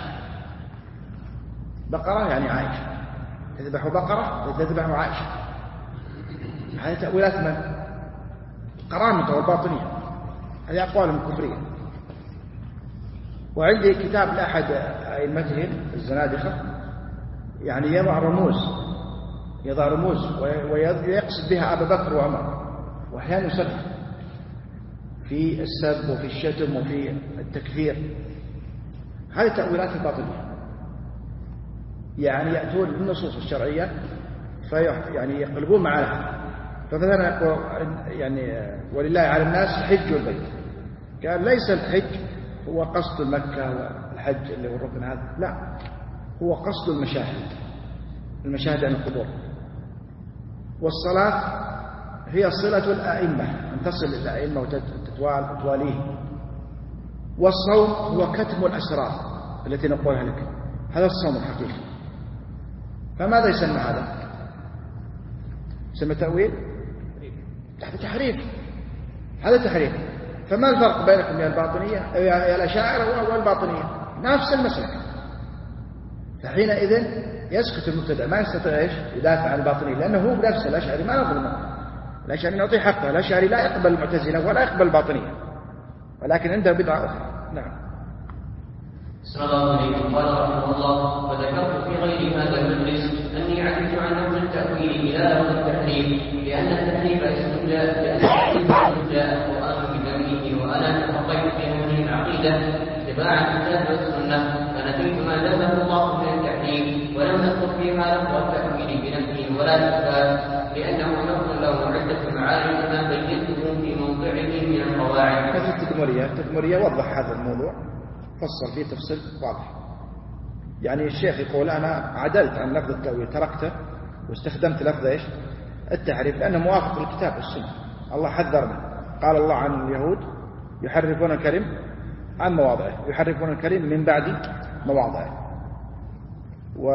بقرة يعني عائشة، تذبحوا بقرة تذبحوا عائشة. هذه تأويلات من؟ القرامطة والباطنية، هذه أقوالهم كفرية. وعندي كتاب لأحد أئمتهم الزنادقة يعني يضع رموز، يضع رموز ويقصد بها أبا بكر وعمر، وأحيانا يصرح في السب وفي الشتم وفي التكفير. هذه تأويلات الباطنية، يعني يأتون بالنصوص الشرعية في يعني يقلبون معها. فمثلا يقول يعني ولله على الناس حج البيت، قال ليس الحج هو قصد مكة والحج اللي هو الركن هذا، لا، هو قصد المشاهد، المشاهد عن القبور. والصلاة هي صلة الأئمة، أن تصل للأئمة وتتواليه. والصوم هو كتم الأسرار التي نقولها لك، هذا الصوم الحقيقي. فماذا يسمى هذا؟ يسمى تأويل؟ هذا تحريف، هذا تحريف. فما الفرق بينكم يا الباطنية يا الأشاعرة والباطنية؟ نفس المسلك. فحينئذ يسكت المبتدع، ما يستطيع ايش يدافع عن الباطنية، لأنه هو بنفسه الأشعري ما نظلمه، الأشعري نعطيه حقه، الأشعري لا يقبل المعتزلة ولا يقبل الباطنية، ولكن عنده بدعة أخرى. نعم. صلى الله عليه وسلم قال رحمه الله: وذكرت في غير هذا المجلس أني عجبت عن نقل التأويل إلى لفظ التحريف، لأن التحريف اسم جاء لأن التحريف اسم جاء القرآن بذمه، وأنا تحققت في هذه العقيدة اتباعا الكتاب والسنة، فنفيت ما ذمه الله من التحريف، ولم أذكر فيها لفظ التأويل بنفسه ولا الإثبات، لأنه لفظ له عدة معاني كما بينته في موضعه من القواعد. هذه التدمرية التدمرية وضح هذا الموضوع، فصل فيه تفصيل واضح. يعني الشيخ يقول أنا عدلت عن لفظ التأويل، تركته واستخدمت لفظ إيش؟ التحريف، لأنه موافق للكتاب والسنة. الله حذرنا، قال الله عن اليهود يحرفون الكلم عن مواضعه، يحرفون الكلم من بعد مواضعه. و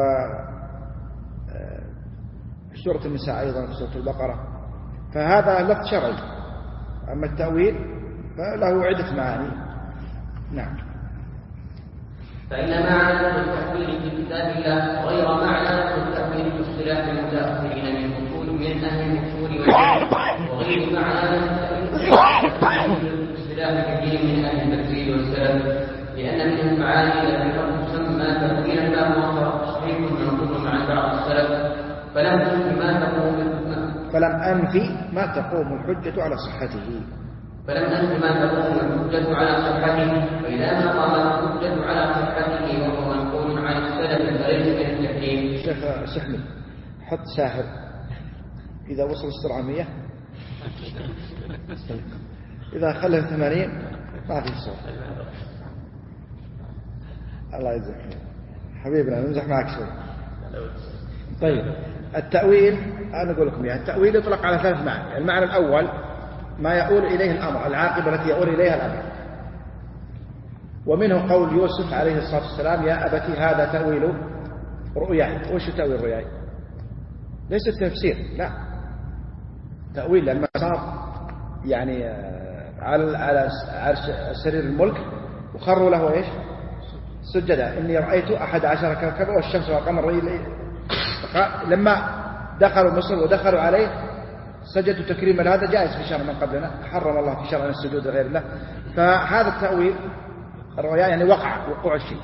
في سورة النساء أيضا في سورة البقرة، فهذا لفظ شرعي. أما التأويل فله عدة معاني. نعم. فإن معنى التأويل في كتاب الله غير معنى التأويل في اصطلاح المتأخرين من أصول من أهل الأصول والفقه، وغير معنى التأويل في اصطلاح كثير من أهل التفسير والسلف، لأن من المعاني التي تسمى تأويلا لا هو تصحيح منظور عن بعض السلف، فلم أنفي ما تقوم فلم أنفي ما تقوم الحجة على صحته فلم أنفي ما تقوم الحجة على صحته، فإذا ما قامت الحجة على صحته وهو منقول عن السلف فليس من التحريم. شيخ سحمي حط ساهر إذا وصل السرعة مية، إذا خلها ثمانين ما في صوت. الله يجزاك حبيبنا، نمزح معك شوي. طيب، التأويل أنا أقول لكم يعني التأويل يطلق على ثلاث معاني. المعنى الأول ما يؤول إليه الأمر، العاقبة التي يؤول إليها الأمر، ومنه قول يوسف عليه الصلاة والسلام: يا أبتي هذا تأويل رؤياي. وش تأويل رؤياي؟ ليس التفسير، لا، تأويل لما صار يعني على على سرير الملك وخروا له ايش؟ سجدا، إني رأيت أحد عشر كوكبا والشمس والقمر. لما دخلوا مصر ودخلوا عليه سجدوا تكريما لهذا، جائز في شرع من قبلنا، حرم الله في شرعنا السجود لغير الله. فهذا التأويل الرؤيا يعني وقع وقوع الشيء،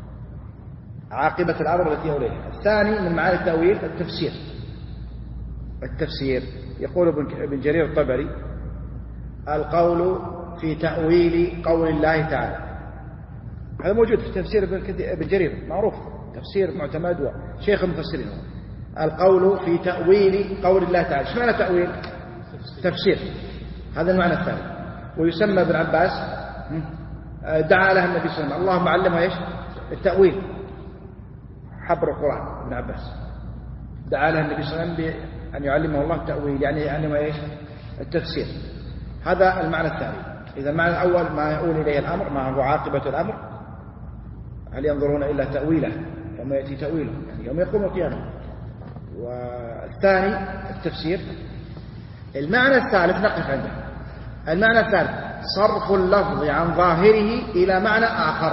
عاقبة الأمر التي أوليها. الثاني من معاني التأويل التفسير. التفسير يقول ابن جرير الطبري: القول في تأويل قول الله تعالى. هذا موجود في تفسير ابن جرير، معروف، تفسير معتمد وشيخ المفسرين. القول في تأويل قول الله تعالى. ايش معنى تأويل؟ تفسير، هذا المعنى الثاني. ويسمى ابن عباس دعا لها النبي صلى الله عليه وسلم: اللهم علمها ايش؟ التأويل، حبر القرآن. ابن عباس دعا لها النبي صلى الله عليه وسلم بأن يعلمه الله التأويل، يعني يعلمها ايش؟ التفسير. هذا المعنى الثاني. إذا المعنى الأول ما يؤول إليه الأمر، ما هو عاقبة الأمر، هل ينظرون إلا تأويله يوم يأتي تأويله، يعني يوم يقوم القيامة. والثاني التفسير. المعنى الثالث نقف عنده. المعنى الثالث صرف اللفظ عن ظاهره إلى معنى آخر.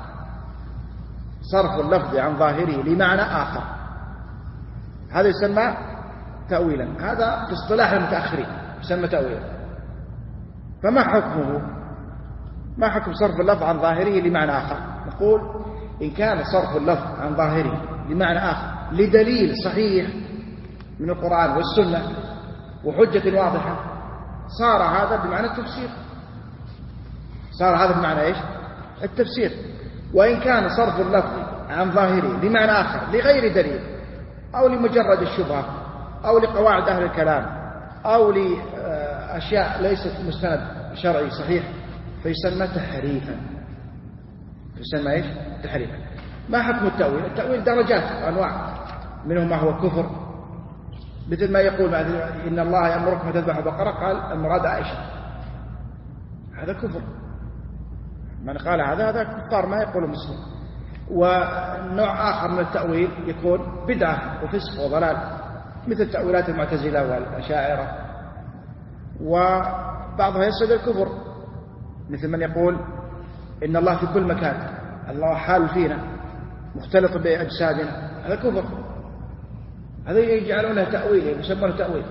صرف اللفظ عن ظاهره لمعنى آخر، هذا يسمى تأويلا. هذا في اصطلاح المتأخرين يسمى تأويلا. فما حكمه؟ ما حكم صرف اللفظ عن ظاهره لمعنى آخر؟ نقول إن كان صرف اللفظ عن ظاهره لمعنى آخر لدليل صحيح من القرآن والسنة وحجة واضحة، صار هذا بمعنى التفسير، صار هذا بمعنى إيش؟ التفسير. وإن كان صرف اللفظ عن ظاهره لمعنى آخر لغير دليل، أو لمجرد الشبهة، أو لقواعد أهل الكلام، أو لأشياء ليست مستند شرعي صحيح، فيسمى تحريفا. يسمى إيش؟ تحريفا. ما حكم التأويل؟ التأويل درجات وأنواع، منهم ما هو كفر، مثل ما يقول إن الله يأمركم أن تذبحوا بقرة، قال المراد عائشة، هذا كفر. من قال هذا هذا كفار، ما يقول مسلم. ونوع آخر من التأويل يكون بدعة وفسق وضلال، مثل تأويلات المعتزلة والأشاعرة، وبعضها يصل الكفر، مثل من يقول إن الله في كل مكان، الله حال فينا مختلط بأجسادنا، هذا كفر، هذا يجعلونه تأويل، يسمونه تأويل.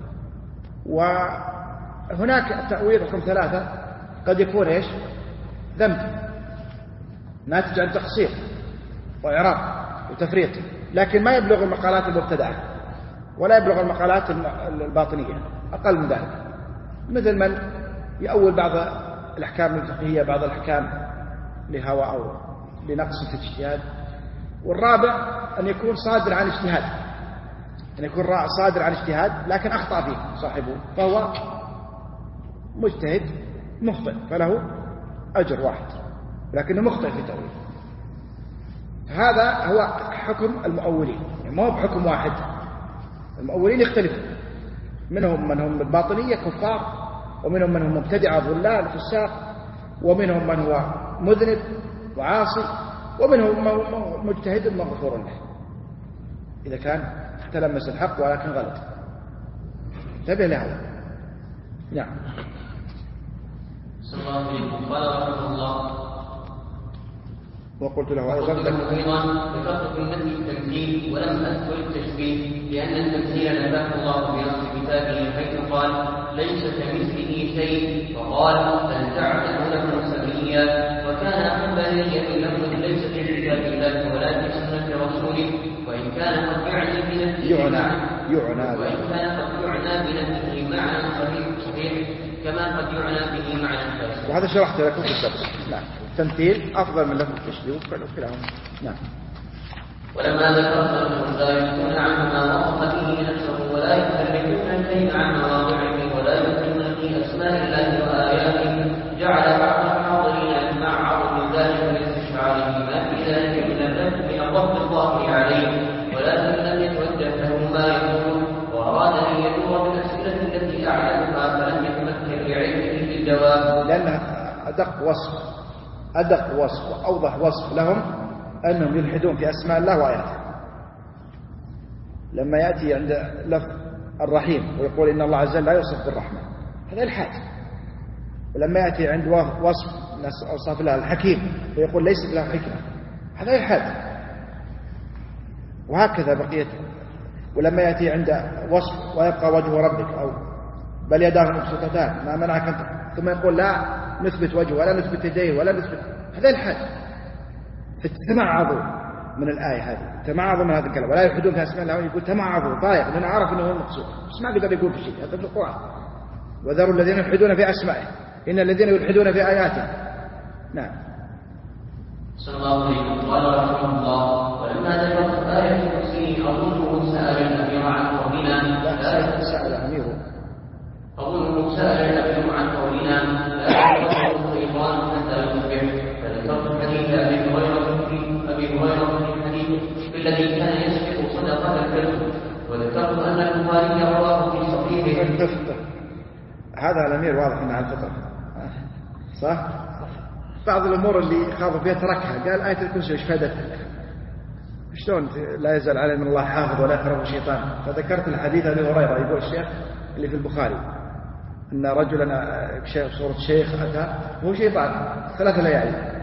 وهناك تأويل رقم ثلاثة قد يكون إيش؟ ذنب ناتج عن تقصير وإعراض وتفريط، لكن ما يبلغ المقالات المبتدعة ولا يبلغ المقالات الباطنية، أقل من ذلك، مثل من يأول بعض الأحكام الفقهية بعض الأحكام لهوى أو لنقص في الاجتهاد. والرابع أن يكون صادر عن اجتهاد، أن يكون صادر عن اجتهاد لكن أخطأ فيه صاحبه، فهو مجتهد مخطئ فله أجر واحد لكنه مخطئ في تأويل. هذا هو حكم المؤولين، يعني ما هو بحكم واحد، المؤولين يختلفون، منهم من هم الباطنية كفار، ومنهم من هم مبتدعة ضلال فساق، ومنهم من هو مذنب وعاصي، ومنهم من هو مجتهد مغفور له إذا كان تلمس الحق ولكن غلط. انتبه لهذا. نعم. صلى الله عليه وسلم قال رحمه الله: وقلت له أيضا بفرق النفي التمثيل ولم أذكر التشبيه، لأن التمثيل نفاه الله في نص كتابه حيث قال: ليس كمثله شيء، وقال: بل تعبد له سميا. وكان حنبليا باللفظ ليس في كتاب الله ولا في سنة رسوله، وإن كان قد يعني بنفسه يعنى يعنى وإن كان قد يعنى بنفسه معنى صحيح صحيح كما قد يعنى به معنى فاسد. وهذا شرحت لكم في السبب. نعم. التمثيل أفضل من لفظ التشبيه وكلاهما. نعم. ولما ذكرنا أنهم لا يكون عنه ما وصف به نفسه ولا يفرقون الكلمة عن مواضعه ولا يؤمنون في أسماء الله وآياته، جعل بعض الحاضرين يتمعظ من ذلك لاستشعاره ما في ذلك من الذنب من الضبط الظاهر عليه، ولكن لم يتوجه له ما يقول، وأراد أن يدور بالأسئلة التي أعلمها فلم يتمكن بعلمه بالجواب، لأنها أدق وصف أدق وصف وأوضح وصف لهم أنهم يلحدون في أسماء الله وآياته. لما يأتي عند لفظ الرحيم ويقول إن الله عز وجل لا يوصف بالرحمة، هذا الحاد. ولما يأتي عند وصف أوصاف الله الحكيم ويقول ليس له حكمة، هذا الحاد. وهكذا بقيته. ولما يأتي عند وصف ويبقى وجه ربك أو بل يداه مبسوطتان ما منعك أنت، ثم يقول لا نثبت وجهه ولا نثبت يديه ولا نثبت، هذا الحاد. فتمعظوا من الآية هذه، تمعظوا من هذا الكلام، ولا يلحدون في أسماء الله، يقول تمعظوا ضايق لأنه عرف أنه هو المقصود، بس ما قدر يقول في شيء، هذا في القرآن. وذروا الذين يلحدون في أسمائه إن الذين يلحدون في آياته. نعم. صلى الله عليه وسلم قال رحمه الله: ولما ذكرت آية الكرسي أظنه سأل الأمير عن قولنا لا سأل أميره أظنه سأل الأمير عن قولنا لا يقصد الشيطان حتى يصبح، فذكرت حديث أبي هريرة أبي هريرة في الحديث الذي كان يسبق صدقة الفطر، وذكرت أن البخاري رواه في صحيحه. هذا الأمير واضح أنه على الفطر، صح؟ بعض الأمور اللي خاضوا فيها تركها، قال آية الكرسي وش فادتها؟ شلون لا يزال عليه من الله حافظ ولا يقربه شيطان؟ فذكرت الحديث أبي هريرة يقول الشيخ اللي في البخاري أن رجلا صورة شيخ أتى وهو شيطان ثلاث ليالي،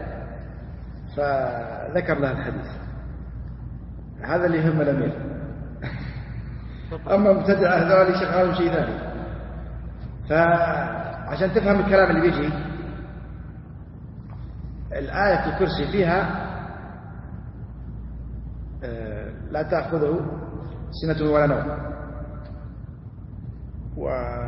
فذكر له الحديث. هذا اللي يهم الأمير. أما مبتدع هذول شغالهم شيء ثاني. فعشان تفهم الكلام اللي بيجي، الآية الكرسي فيها لا تأخذه سنة ولا نوم، و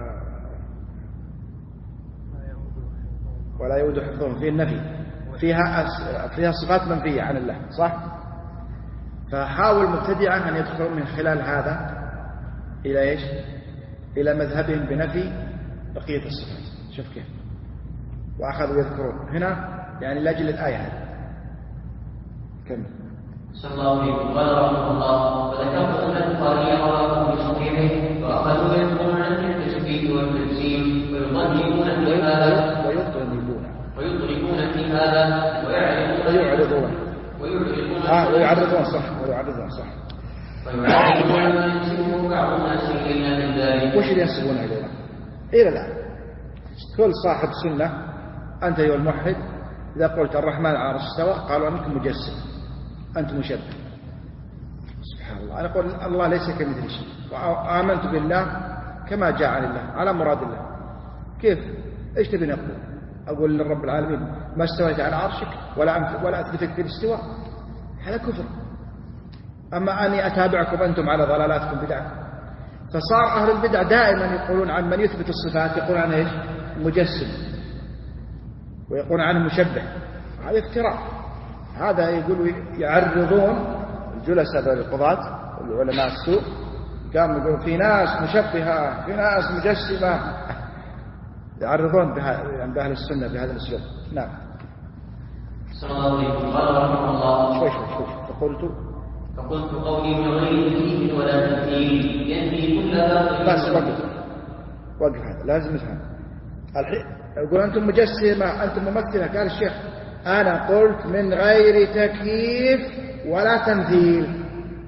ولا يؤود حفظهم، فيه النفي، فيها فيها صفات منفية عن الله، صح؟ فحاول مبتدعا أن يدخل من خلال هذا إلى إيش؟ إلى مذهبهم بنفي بقية الصفات. شوف كيف، وأخذوا يذكرون هنا يعني لأجل الآية هذه. كم صلى الله عليه وسلم قال رحمه الله: وذكرت أن البخاري رواه في صحيحه، وأخذوا يذكرون عن التشبيه والتجسيم ويضللون في هذا ويضللون ويضللون في هذا ويعرضون ويعرضون ويعرضون آه ويعرضون صح ويعرضون صح. ويعرضون ما ينسبه بعض الناس إلينا من ذلك. وش اللي ينسبونه إلينا؟ إلى الآن كل صاحب سنة أنت أيها الموحد إذا قلت الرحمن على العرش استوى قالوا أنك مجسم أنت مشبه. سبحان الله. أنا أقول الله ليس كمثله شيء وآمنت بالله كما جاء عن الله على مراد الله. كيف إيش تبين أقول؟ أقول للرب العالمين ما استويت على عرشك ولا ولا أثبتك في الاستواء، هذا كفر. أما أني أتابعكم أنتم على ضلالاتكم بدعة. فصار أهل البدع دائما يقولون عن من يثبت الصفات يقولون عنه إيش؟ مجسم، ويقولون عنه مشبه. هذا افتراء. هذا يقولوا يعرضون الجلساء بالقضاة والعلماء السوء قاموا يقولون في ناس مشبهة في ناس مجسمة، يعرضون بأهل السنة بهذا الأسلوب. نعم. صلى الله عليه وسلم قال رحمه الله شوي شوي شوي فقلت فقلت قولي من غير تكييف ولا تمثيل ينفي كل باطل. بس وقف وقف هذا لازم نفهم الحين. يقول أنتم مجسمة أنتم ممثلة. قال الشيخ أنا قلت من غير تكييف ولا تمثيل.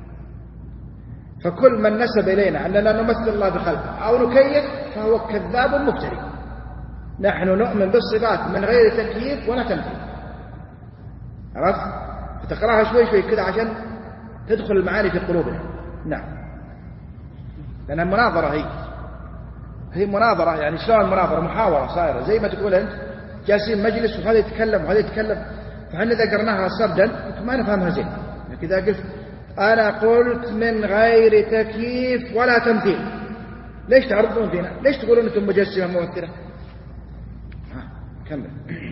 فكل من نسب إلينا أننا نمثل الله بخلقه أو نكيف فهو كذاب مفتري. نحن نؤمن بالصفات من غير تكييف ولا تمثيل. عرفت؟ فتقرأها شوي شوي كذا عشان تدخل المعاني في قلوبنا. نعم. لأن المناظرة هي هي مناظرة، يعني شلون المناظرة؟ محاورة صايرة زي ما تقول أنت جالسين مجلس وهذا يتكلم وهذا يتكلم، فحنا إذا قرناها سردا ما نفهمها زين. لكن إذا قلت أنا قلت من غير تكييف ولا تمثيل، ليش تعرضون فينا؟ ليش تقولون أنتم مجسمة ممثلة؟ ها كمل.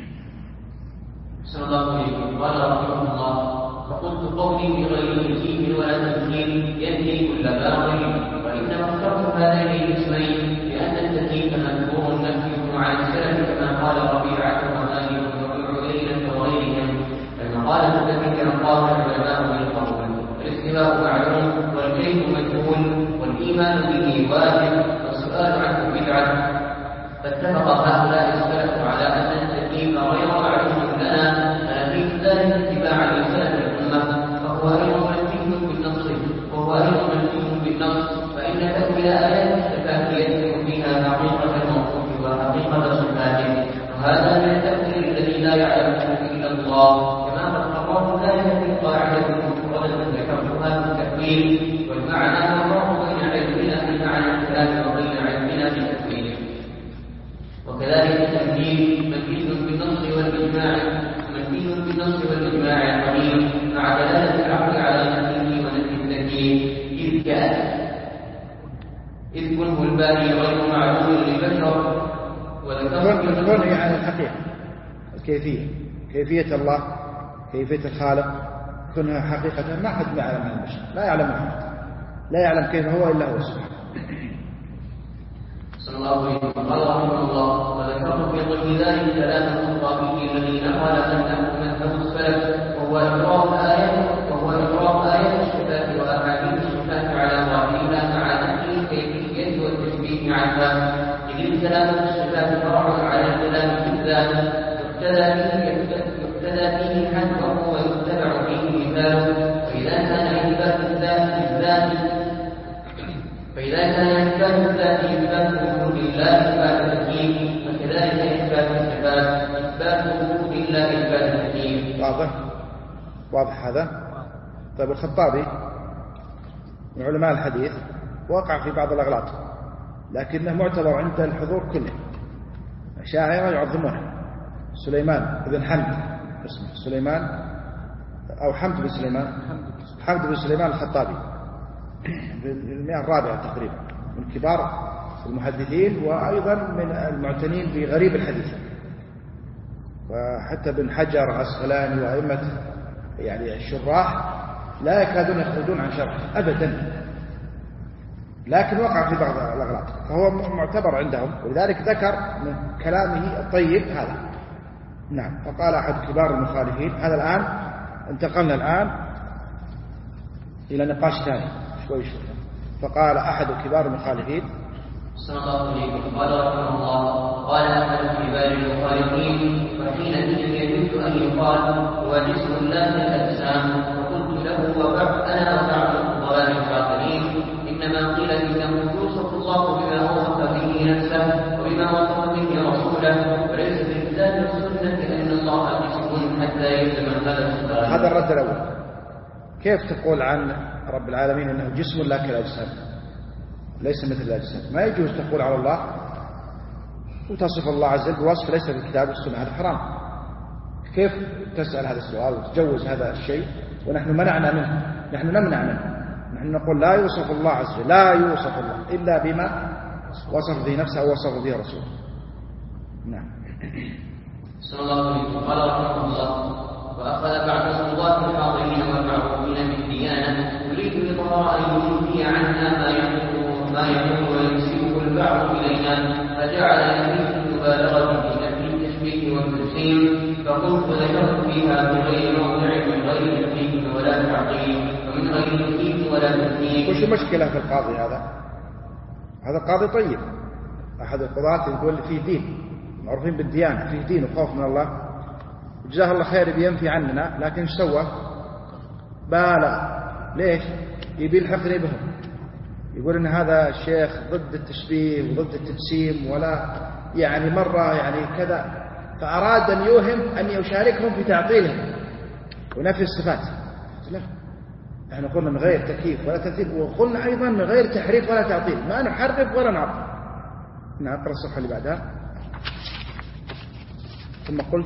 صلى الله عليه وسلم قال رحمه الله فقلت قولي بغير تكييف ولا تمثيل ينفي كل باطل. وإنما اخترت هذين الاسمين لأن التكييف مذكور نفيه عن السلف كما قال ربيعة ومالك وابن عيينة وغيرهم، كما قال الذي أنقاه العلماء بالقول. الاستواء معلوم والكيف مجهول والإيمان به واجب والسؤال عنه بدعة. فاتفق هؤلاء السلف على أن التكييف غير معلوم لنا فنفي ذلك اتباعا لسلف الأمة، فهو أيضا منفي بالنص وهو أيضا منفي بالنص. فإن تأويل آيات الصفات يذكر فيها حقيقة الموصوف وحقيقة صفاته، وهذا من التأويل الذي لا يعلمه إلا الله، كما قد قررت ذلك في قاعدة مفردة ذكرتها في التأويل. والمعنى والله بين علمنا بمعنى الكلام وبين علمنا بتأويله. وكذلك التمثيل منفي بالنص والإجماع منفي بالنص والإجماع القديم مع دلالة العقل على نفيه ونفي التكييف، إذ كان إذ كنه الباري غير معلوم للبشر. وذكرنا يعني الحقيقة الكيفية كيفية الله كيفية الخالق كنها حقيقة ما حد يعلمها البشر، لا يعلمها، لا يعلم كيف هو إلا هو سبحانه. صلى الله عليه وسلم قال رحمه الله وذكرت في ضمن ذلك ثلاثة الطائفين الذين قال أنهم مذهب السلف، وهو إقرار آية وهو إقرار آية الصفات وأحاديث الصفات على ظاهرها مع نفي الكيفية والتشبيه عنها. إذ الكلام الصفات فرع على الكلام في الذات يقتدى فيه حذفه ويتبع فيه مثاله. فإذا كان إثبات الذات بالذات فإذا كان إثبات الذات إثبات وجود الله إثبات التكييف، وكذلك إثبات الصفات إثبات وجود الله إثبات التكييف. واضح؟ واضح هذا؟ طيب الخطابي من علماء الحديث وقع في بعض الأغلاط لكنه معتبر عند الحضور كله. الأشاعرة يعظمونه. سليمان بن حمد اسمه سليمان أو حمد بن سليمان حمد بن سليمان الخطابي في المئة الرابعة تقريبا من كبار المحدثين وأيضا من المعتنين بغريب الحديث. وحتى بن حجر عسقلاني وأئمة يعني الشراح لا يكادون يخرجون عن شرحه أبدا، لكن وقع في بعض الأغلاط فهو معتبر عندهم، ولذلك ذكر من كلامه الطيب هذا. نعم. فقال أحد كبار المخالفين هذا. الآن انتقلنا الآن إلى نقاش ثاني شوي شوي. فقال أحد كبار المخالفين صلى الله عليه وسلم قال رحمه الله قال أحد كبار المخالفين وحينئذ يجوز أن يقال هو جسم لا من الأجسام. وقلت له وبعد أنا وبعض الضلال الشاطرين. إنما قيل إنه يوصف الله بما وصف به نفسه وبما وصف به رسوله، وليس في الكتاب والسنة أن الله جسم حتى يلزم هذا السؤال. هذا الرد الأول. كيف تقول عن رب العالمين أنه جسم لا كالأجسام، ليس مثل الأجسام؟ ما يجوز تقول على الله وتصف الله عز وجل بوصف ليس في الكتاب والسنة، هذا حرام. كيف تسأل هذا السؤال وتجوز هذا الشيء ونحن منعنا منه؟ نحن نمنع منه، نحن نقول لا يوصف الله عز وجل، لا يوصف الله إلا بما وصف به نفسه أو وصف به رسوله. نعم. صلى الله عليه وسلم قال رحمه الله: وأخذ بعض الصلاة الحاضرين والمعروفين بالديانة يريد إظهار أن ينفي عنها ما يقول ما يقول وينسبه البعض إلينا، فجعل يفيد المبالغة في نفي التشبيه والتجسيم. فقلت ذكرت فيها من غير موضع من غير تكليف ولا تعطيل ومن غير تكليف ولا تمثيل. وش المشكلة في القاضي هذا؟ هذا قاضي طيب، أحد القضاة يقول فيه دين، معروفين بالديانة، فيه دين وخوف من الله، جزاه الله خير بينفي عننا، لكن ايش سوى؟ بالغ. ليش؟ يبي الحقني بهم، يقول ان هذا الشيخ ضد التشبيه وضد التجسيم ولا يعني مرة يعني كذا، فأراد أن يوهم أن يشاركهم في تعطيلهم ونفي الصفات. لا، نحن قلنا من غير تكييف ولا تمثيل، وقلنا أيضا من غير تحريف ولا تعطيل، ما نحرف ولا نعطل. نقرأ الصفحة اللي بعدها. ثم قلت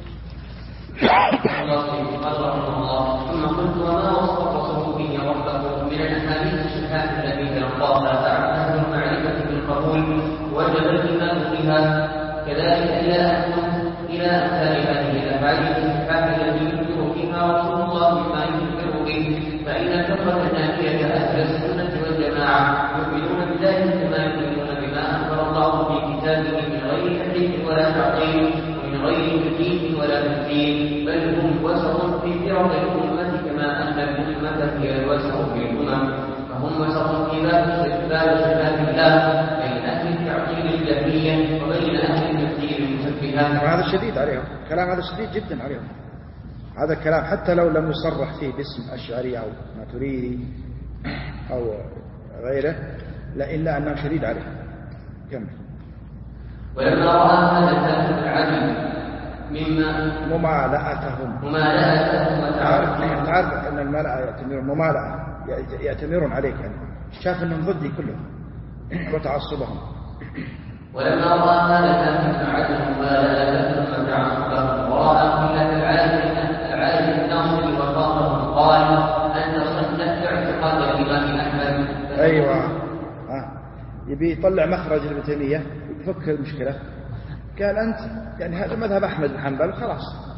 قال رحمه الله: ثم قلت: وما وصف الرسول به ربه من الاحاديث الصحاح التي تلقاها اهل المعرفه بالقبول وجب الايمان بها، كذلك الى ان الى امثال هذه الاحاديث الصحاح التي يذكر فيها رسول الله بما يذكر به، فان الفرقه النافيه اهل السنه والجماعه يؤمنون بذلك كما يؤمنون بما اخبر الله في كتابه من غير تحريف ولا تعطيل ومن غير تكييف ولا تمثيل، بل هم وسط في فرق الأمة كما أن الأمة هي الوسط في الأمم، فهم وسط في باب صفات الله بين أهل التعطيل الجهمية وبين أهل التمثيل المشبهة. وهذا شديد عليهم، كلام هذا شديد جدا عليهم. هذا الكلام حتى لو لم يصرح فيه باسم أشعري أو ماتريدي أو غيره، لا إلا أنه شديد عليهم. كمل. ولما رأى هذا الكلام العجيب مما ممالأتهم ممالأتهم تعرف تعرف أن الملأ يأتمرون ممالأة يأتمرون عليك، يعني شاف أنهم ضدي كلهم وتعصبهم. ولما رأى هذا الكلام العجيب ممالأتهم وتعصبهم ورأى قلة العالم العالم الناصر وفاقهم، قال: أنت صدقت اعتقاد الإمام أحمد. أيوة آه. يبي يطلع مخرج ابن تيمية يفك المشكلة. قال أنت يعني هذا مذهب أحمد بن حنبل خلاص،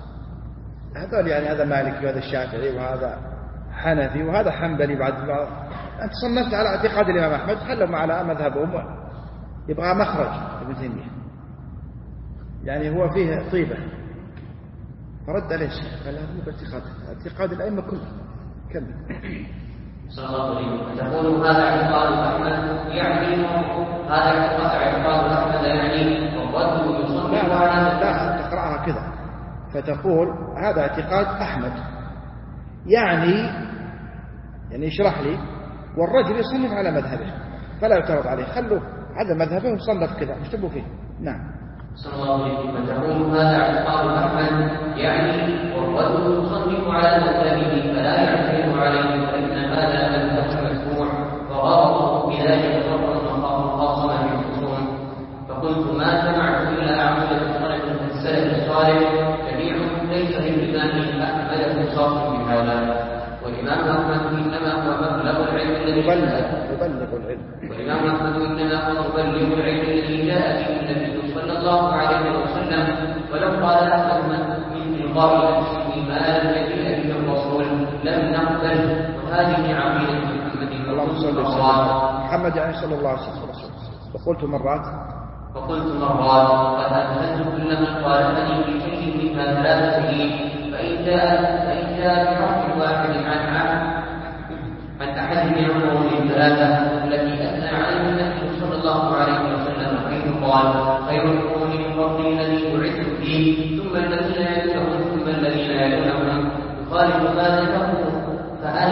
هذول يعني هذا مالكي وهذا الشافعي وهذا حنفي وهذا حنبلي، بعد أنت صنفت على اعتقاد الإمام أحمد، خلهم على مذهبهم، يبغى مخرج ابن تيمية، يعني هو فيه طيبة. فرد عليه الشيخ قال: هذا مو باعتقاد، اعتقاد الأئمة كلهم. كمل. صلى الله عليه وسلم: تقول هذا اعتقاد أحمد يعني هذا اعتقاد أحمد يعني والرد يصنف على لا تقرأها كذا، فتقول هذا اعتقاد أحمد يعني يعني يشرح لي، والرجل يصنف على مذهبه فلا يعترض عليه، خلوه هذا مذهبه وصنف كذا، مش تبوا فيه. نعم. صلى الله عليه وسلم: فتقول هذا اعتقاد أحمد يعني والرجل يصنف على مذهبه فلا يعترض عليه، فإن هذا مذهب مسموع وغرضه بذلك فرق خاصة من الخصوم. فقلت: ما سمعت إلا أعمدة صالح السلف الصالح جميعهم ليس للإمام أحمد مصاف بهذا، والإمام أحمد إنما هو مبلغ العلم الذي يبلغ العلم والإمام أحمد إنما هو مبلغ العلم الذي جاء به النبي صلى الله عليه وسلم، ولو قال أحد من تلقاء نفسه ما لم يجئ به الرسول لم نقبل، وهذه عقيدة محمد اللهم صل وسلم محمد يعني صلى الله عليه وسلم. وقلت مرات فقلت مرات: قد أنزلت كل من قالني في شيء منها ثلاث سنين، فإن جاء فإن جاء بحرف واحد عن عن أحد من العلوم الثلاثة التي أثنى عليها النبي صلى الله عليه وسلم، حيث قال: خير القرون القرن الذي بعثت فيه ثم الذين يلونهم ثم الذين يلونهم، يخالف ما ذكره، فهذا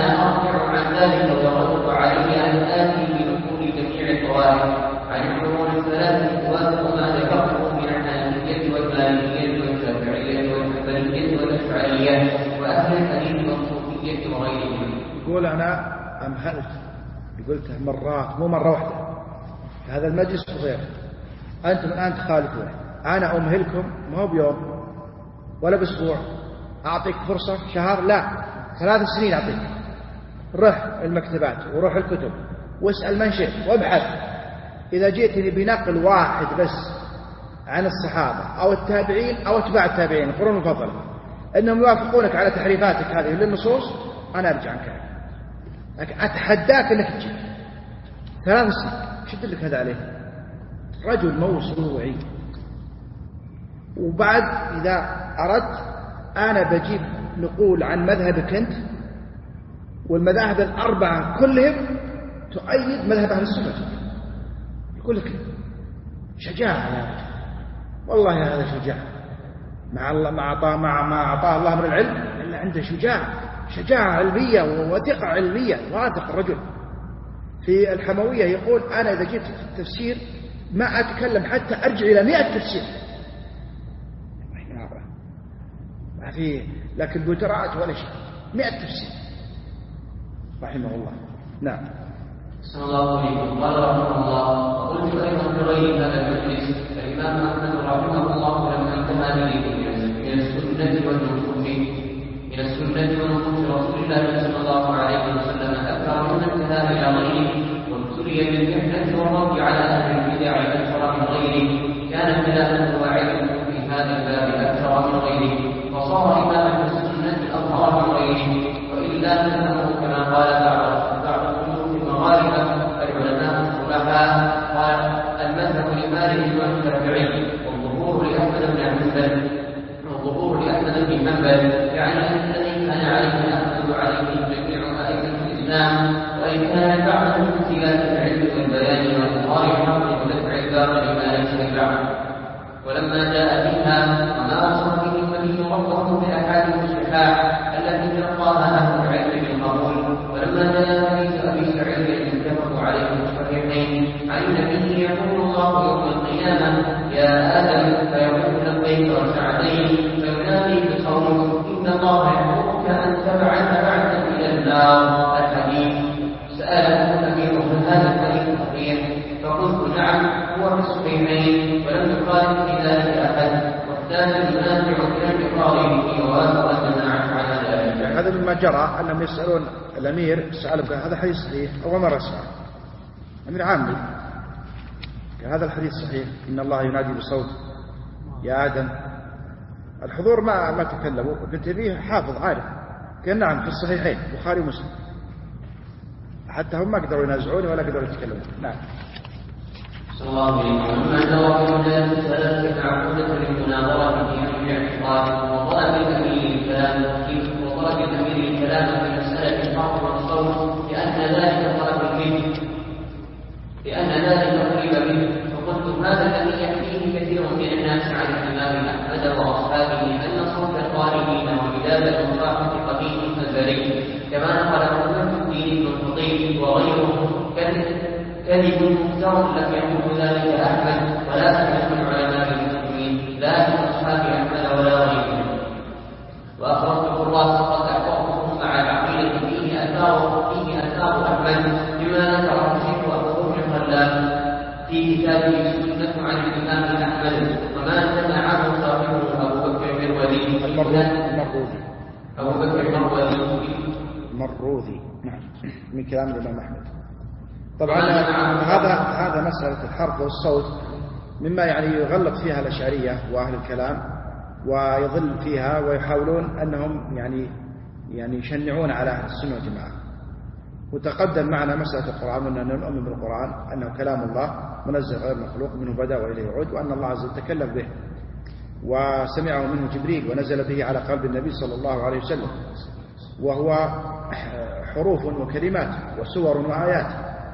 يقول أنا أمهلت، قلته مرات مو مرة واحدة هذا المجلس وغيره، أنتم الآن تخالفون، أنا أمهلكم ما هو بيوم ولا بأسبوع، أعطيك فرصة شهر، لا ثلاث سنين أعطيك، روح المكتبات وروح الكتب واسأل من شئت وابحث، إذا جئتني بنقل واحد بس عن الصحابة أو التابعين أو اتباع التابعين القرون المفضلة أنهم يوافقونك على تحريفاتك هذه للنصوص، أنا أرجع عنك، لكن أتحداك أنك تجي ثلاث سنين. شد لك هذا عليه رجل موسوعي. وبعد إذا أردت أنا بجيب نقول عن مذهبك أنت، والمذاهب الأربعة كلهم تؤيد مذهب أهل السنة، يقول لك شجاعة يا رجل، والله هذا شجاعة مع الله، مع أعطاه مع ما أعطاه الله من العلم إلا عنده شجاعة، شجاعة علمية وثقة علمية، واثق الرجل. في الحموية يقول أنا إذا جيت في التفسير ما أتكلم حتى أرجع إلى مئة تفسير، ما في لكن بوترات ولا شيء، مئة تفسير رحمه الله. نعم. صلى الله عليه وسلم. قال رحمه الله: وقلت أيضا في غير هذا المجلس الإمام أحمد رحمه الله لما انتهى إليه من السنة والنصوص من السنة ونصوص رسول الله صلى الله عليه وسلم أكثر مما انتهى إلى غيره، وابتلي بالمحنة والرد على أهل البدع أكثر من غيره، كان خلافه وعلمه في هذا الباب أكثر من غيره، فصار إماما في السنة أظهر من غيره. وإلا فإنه كما قال بعض بعض المغاربة العلماء الصلحاء قال: المذهب لمالك والشافعي، والظهور لأحمد بن حنبل، والظهور لأحمد بن حنبل يعني الذي كان عليه أحمد وعليه جميع أئمة الإسلام، وإن كان بعضهم في العلم والبيان والإظهار حق ودفع الباطل ما ليس ببعض. ولما جاء فيها وما أوصى به النبي ربه بالأحاديث الصحاح التي تلقاها أهل العلم بالقبول، ولما جاء حديث أبي سعيد المتفق عليه في الصحيحين عن النبي يقول الله يوم القيامة: يا آدم، فيقول لبيك وسعديك، فينادي بقوله: إن الله يأمرك أن تبعث بعثا إلى النار. الحديث. سأله الأمير: هل هذا الحديث صحيح؟ فقلت: نعم، هو في الصحيحين ولم يخالف في ذلك أحد، والثاني ينافع من الإقرار به ووافق المناعة على ذلك. هذا مما جرى أنهم يسألون الأمير، سألوا هذا حديث صحيح أول مرة أسمع، أمير عامل هذا الحديث صحيح، إن الله ينادي بصوت يا آدم. الحضور ما ما تكلموا، قلت به حافظ عارف، قال نعم في الصحيحين بخاري ومسلم، حتى هم ما قدروا ينازعوني ولا قدروا يتكلمون. نعم. صلى الله عليه وسلم. ومما جرى في مجال الثلاثة معقودة للمناظرة في أمر الاعتقاد، وطلب الأمير الكلام فيه، وطلب الأمير الكلام في مسألة الحرف والصوت، لأن ذلك طلب منه، لأن ذلك طلب منه. فقلت: هذا الذي يحكيه كثير من الناس عن الإمام أحمد وأصحابه أن صوت القارئين وكتابة المصاحف قديم أزلي، كما نقله ابن الدين بن الخطيب وغيره. كذب مفتر لم يقل ذلك أحمد ولا سمع من علماء المسلمين، لا من أصحاب أحمد ولا غيرهم. وأخرجت القراص قد أحفظهم مع العقيدة فيه أثار فيه أثار أحمد، بما ذكر الشيخ أبو الخلاف في كتابه السنة عن الإمام أحمد، وما سمعه صاحبه أبو بكر المروذي المروذي أبو بكر المروذي المروذي نعم، من كلام الإمام أحمد. طبعا هذا هذا مسألة الحرف والصوت مما يعني يغلط فيها الأشعرية وأهل الكلام، ويضل فيها ويحاولون أنهم يعني يعني يشنعون على أهل السنة والجماعة. وتقدم معنا مسألة القرآن، وأننا نؤمن بالقرآن أنه كلام الله منزل غير مخلوق، منه بدأ وإليه يعود، وأن الله عز وجل تكلم به وسمعه منه جبريل ونزل به على قلب النبي صلى الله عليه وسلم، وهو حروف وكلمات وسور وآيات،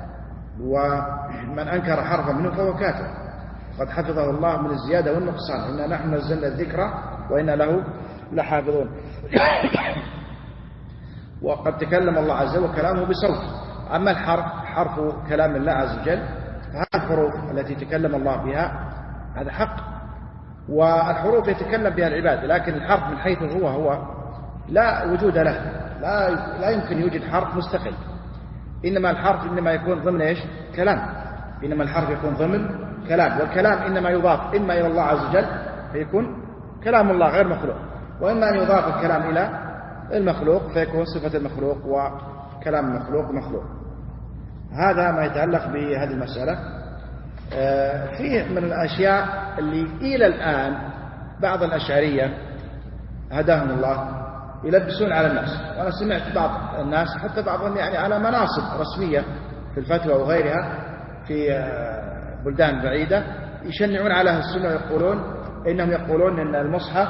ومن أنكر حرفا منه فهو كافر، قد حفظه الله من الزيادة والنقصان، إنا نحن نزلنا الذكر وإنا له لحافظون. وقد تكلم الله عز وجل وكلامه بصوت. أما الحرف حرف كلام الله عز وجل، فهذه الحروف التي تكلم الله بها هذا حق، والحروف يتكلم بها العباد، لكن الحرف من حيث هو هو لا وجود له، لا لا يمكن يوجد حرف مستقل، إنما الحرف إنما يكون ضمن إيش؟ كلام. إنما الحرف يكون ضمن كلام، والكلام إنما يضاف إما إلى الله عز وجل فيكون كلام الله غير مخلوق، وإما أن يضاف الكلام إلى المخلوق فيكون صفة المخلوق وكلام المخلوق مخلوق. هذا ما يتعلق بهذه المسألة. فيه من الأشياء اللي إلى الآن بعض الأشعرية هداهم الله يلبسون على الناس، وأنا سمعت بعض الناس حتى بعضهم يعني على مناصب رسمية في الفتوى وغيرها في بلدان بعيدة يشنعون على أهل السنة ويقولون إنهم يقولون إن المصحف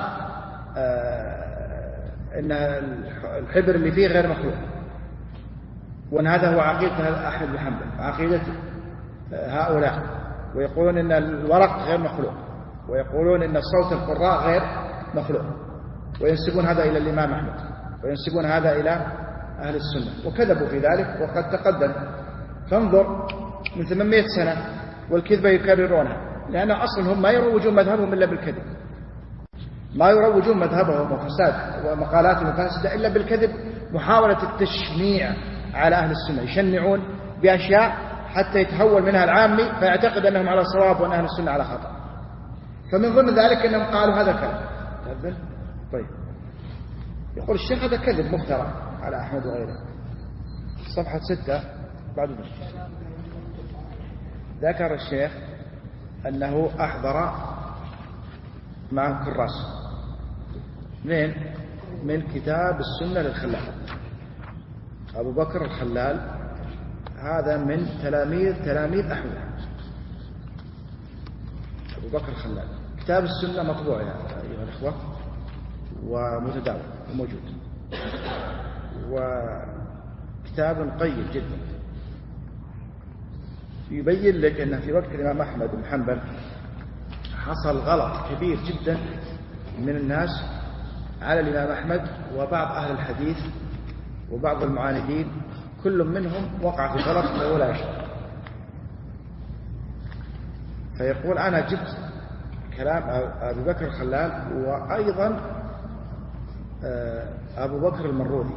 إن الحبر اللي فيه غير مخلوق، وأن هذا هو عقيدة أحمد بن حنبل عقيدة هؤلاء، ويقولون إن الورق غير مخلوق، ويقولون إن صوت القراء غير مخلوق، وينسبون هذا إلى الإمام أحمد، وينسبون هذا إلى أهل السنة، وكذبوا في ذلك وقد تقدم. فانظر من ثمانمائة سنة والكذبة يكررونها، لأن أصلا هم ما يروجون مذهبهم إلا بالكذب، ما يروجون مذهبهم وفساد ومقالاتهم الفاسدة إلا بالكذب، محاولة التشنيع على أهل السنة، يشنعون بأشياء حتى يتحول منها العامي فيعتقد أنهم على صواب وأن أهل السنة على خطأ. فمن ضمن ذلك أنهم قالوا هذا كذب. طيب يقول الشيخ هذا كذب مفترى على أحمد وغيره. صفحة ستة بعد ذلك ذكر الشيخ أنه أحضر معه كراس من من كتاب السنة للخلال. أبو بكر الخلال هذا من تلاميذ تلاميذ أحمد. أبو بكر الخلال كتاب السنة مطبوع يا أيها الأخوة ومتداول وموجود، وكتاب قيم جدا يبين لك أن في وقت الإمام أحمد بن حنبل حصل غلط كبير جدا من الناس على الإمام أحمد وبعض أهل الحديث وبعض المعاندين، كل منهم وقع في غلط وهو لا يشعر. فيقول أنا جبت كلام أبي بكر الخلال وأيضا أبو بكر المروذي،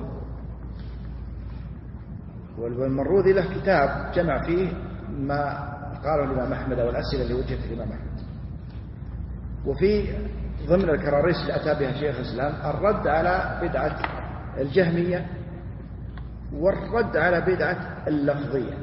والمروذي له كتاب جمع فيه ما قاله الإمام أحمد والأسئلة اللي وجهت الإمام أحمد، وفي ضمن الكراريس اللي أتى بها شيخ الإسلام الرد على بدعة الجهمية والرد على بدعة اللفظية.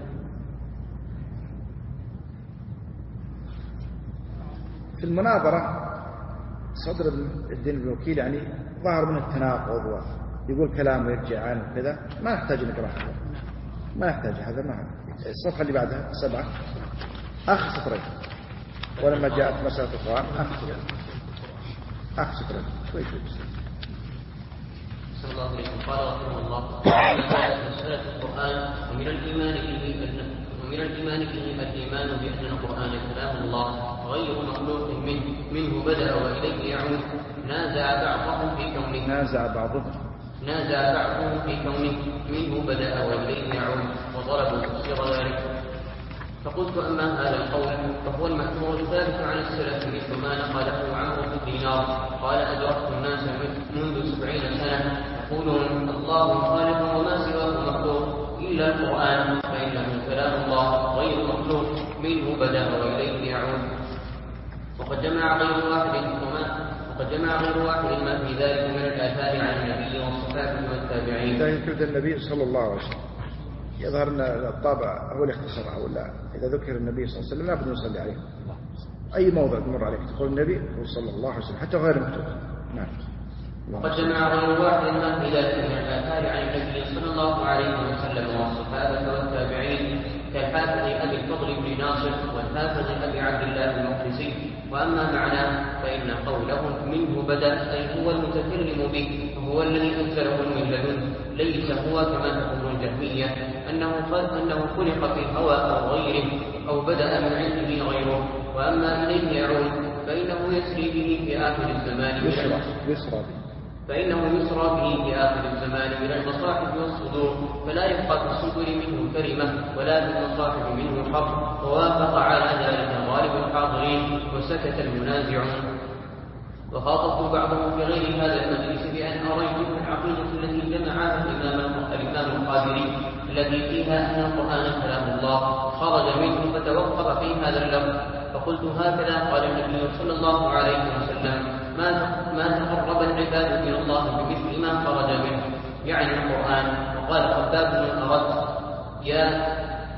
في المناظرة صدر الدين بن وكيل يعني ظهر من التناقض ويقول كلام ويرجع عنه وكذا، ما نحتاج نقرأ هذا، ما نحتاج هذا. ما الصفحة اللي بعدها سبعة آخر سطرين، ولما جاءت مسألة القرآن آخر سطرين آخر سطرين شوي شوي صلى الله عليه وسلم. قال رحمه الله مسألة القرآن ومن الإيمان به ومن الإيمان به الإيمان بأن القرآن كلام الله غير مخلوق منه منه بدأ وإليه يعود. نازع بعضهم في كونه نازع بعضهم نازع بعضهم في كونه منه بدأ وإليه يعود، وضربوا تفسير ذلك. فقلت أما هذا القول فهو المحفوظ الثابت عن السلف مثل ما نقله عمرو بن دينار قال أدركت الناس منذ سبعين سنة يقولون الله خالق وما سواه مخلوق إلا القرآن فإنه كلام الله غير مخلوق منه بدأ وإليه يعود. وقد جمع غير واحد وما وقد جمع غير واحد ما في ذلك من الآثار عن النبي والصحابة والتابعين. إذا يذكر النبي صلى الله عليه وسلم يظهر أن الطابع هو اللي اختصرها، ولا إذا ذكر النبي صلى الله عليه وسلم لا بد أن نصلي عليه. أي موضع تمر عليك تقول النبي صلى الله عليه وسلم حتى غير مكتوب. نعم. وقد جمع غير واحد ما في ذلك من الآثار عن النبي صلى الله عليه وسلم والصحابة والتابعين كالحافظ أبي الفضل بن ناصر والحافظ أبي عبد الله المقدسي. وأما معناه فإن قولهم منه بدأ أي هو المتكلم به وهو الذي أنزله من لدنه، ليس هو كما تقول الجهمية أنه أنه خلق في الهوى أو غيره أو بدأ من عنده غيره. وأما إليه يعود فإنه يسري به في آخر الزمان يسرى يسرى فإنه يسرى به في آخر الزمان من المصاحف والصدور، فلا يبقى في الصدور منه كلمة ولا في المصاحف منه حرف. ووافق على ذلك غالب الحاضرين وسكت المنازعون. وخاطبت بعضهم في غير هذا المجلس بأن أريتم العقيدة التي جمعها الإمام الإمام القادري الذي فيها أن القرآن كلام الله خرج منه فتوقف في هذا اللفظ، فقلت هكذا قال النبي صلى الله عليه وسلم: ما ما تقرب العباد إلى الله بمثل ما خرج منه، يعني القرآن. وقال خباب بن أرد: يا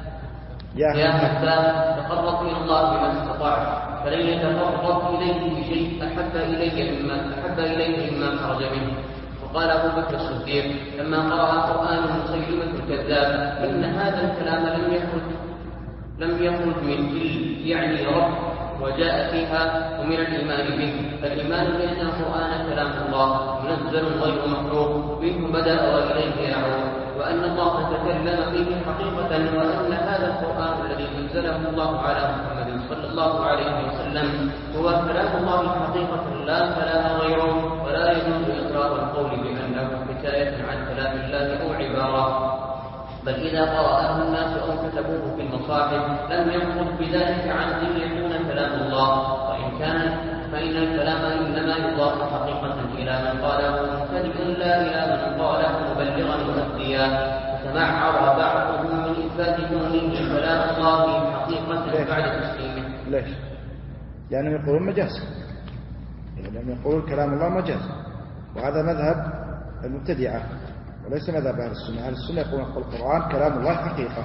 يا خباب تقرب إلى الله بما استطعت، فلن يتقرب إليه بشيء أحب إليه مما أحب إليه مما خرج منه. وقال أبو بكر الصديق لما قرأ القرآن مسيلمة الكذاب: إن هذا الكلام لم يخرج لم يخرج من جل يعني رب، وجاء فيها ومن الإيمان به. فالإيمان بأن القرآن كلام الله منزل غير مخلوق، منه بدأ وإليه يعود، وأن الله تكلم فيه حقيقة، وأن هذا القرآن الذي أنزله الله على محمد صلى الله عليه وسلم هو كلام الله حقيقة لا كلام غيره، ولا يجوز إقرار القول بأنه حكاية عن كلام الله أو عبارة، بل إذا قرأه الناس أو كتبوه في المصاحف لم ينقض بذلك عن أن يكون كلام الله، وإن كان فإن الكلام إنما يضاف حقيقة إلى من قاله مبتدئا لا إلى من قاله مبلغا مؤديا. فتمعر بعضهم من إثبات كونه كلام الله حقيقة بعد تسليمه. ليش؟ لأنهم يقولون مجاز، لأنهم يقولون كلام الله مجاز، وهذا مذهب المبتدعة وليس مذهب أهل السنة. أهل السنة يقولون القرآن كلام الله حقيقة.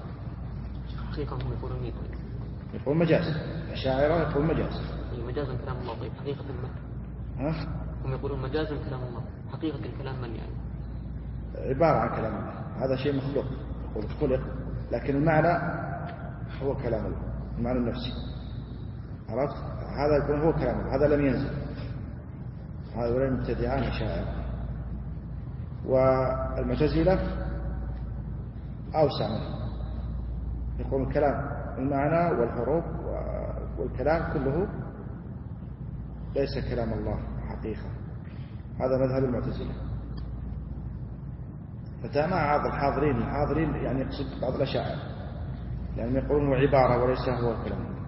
حقيقة هم يقولون مين؟ يقولون مجاز. الأشاعرة يقولون مجاز. مجازا كلام الله. طيب حقيقة من؟ ها؟ هم يقولون مجازا كلام الله، حقيقة الكلام من يعني؟ عبارة عن كلام الله، هذا شيء مخلوق، يقول خلق، لكن المعنى هو كلام الله، المعنى النفسي. عرفت؟ هذا يقول هو كلام الله، هذا لم ينزل. هؤلاء المبتدعان أشاعرة. والمعتزلة أوسع منه، يقول الكلام المعنى والحروف والكلام كله ليس كلام الله حقيقة. هذا مذهب المعتزلة. فتمع بعض الحاضرين الحاضرين يعني يقصد بعض الأشاعرة، لأنهم يعني يقولون هو عبارة وليس هو كلام الله.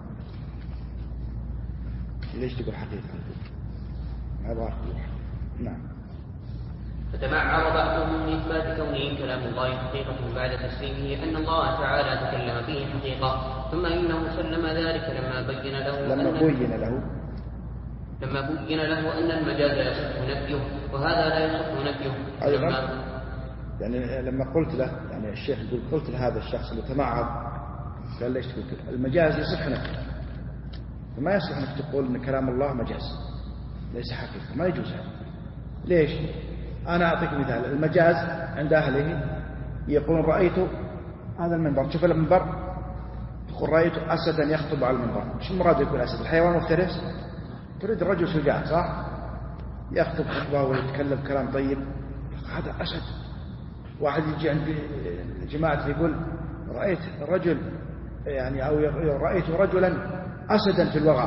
ليش تقول حقيقة؟ عبارة. نعم. فتمعر بعضهم من إثبات كونه كلام الله حقيقة بعد تسليمه أن الله تعالى تكلم فيه حقيقة، ثم إنه سلم ذلك لما بين له لما بين له لما بين له أن المجاز يصح نفيه، وهذا لا يصح نفيه. أيضا يعني لما قلت له، يعني الشيخ يقول قلت لهذا الشخص اللي تمعر قال ليش تقول كده؟ المجاز يصح نفيه، فما يصح أنك تقول أن كلام الله مجاز ليس حقيقة، ما يجوز هذا. ليش؟ أنا أعطيك مثال. المجاز عند أهله يقول رأيت هذا المنبر، شوف المنبر تقول رأيت أسدا يخطب على المنبر. شو المراد يقول أسد؟ الحيوان مفترس؟ تريد الرجل شجاع صح؟ يخطب خطبة ويتكلم كلام طيب، هذا أسد. واحد يجي عند جماعة يقول رأيت رجل يعني أو رأيت رجلا أسدا في الوغى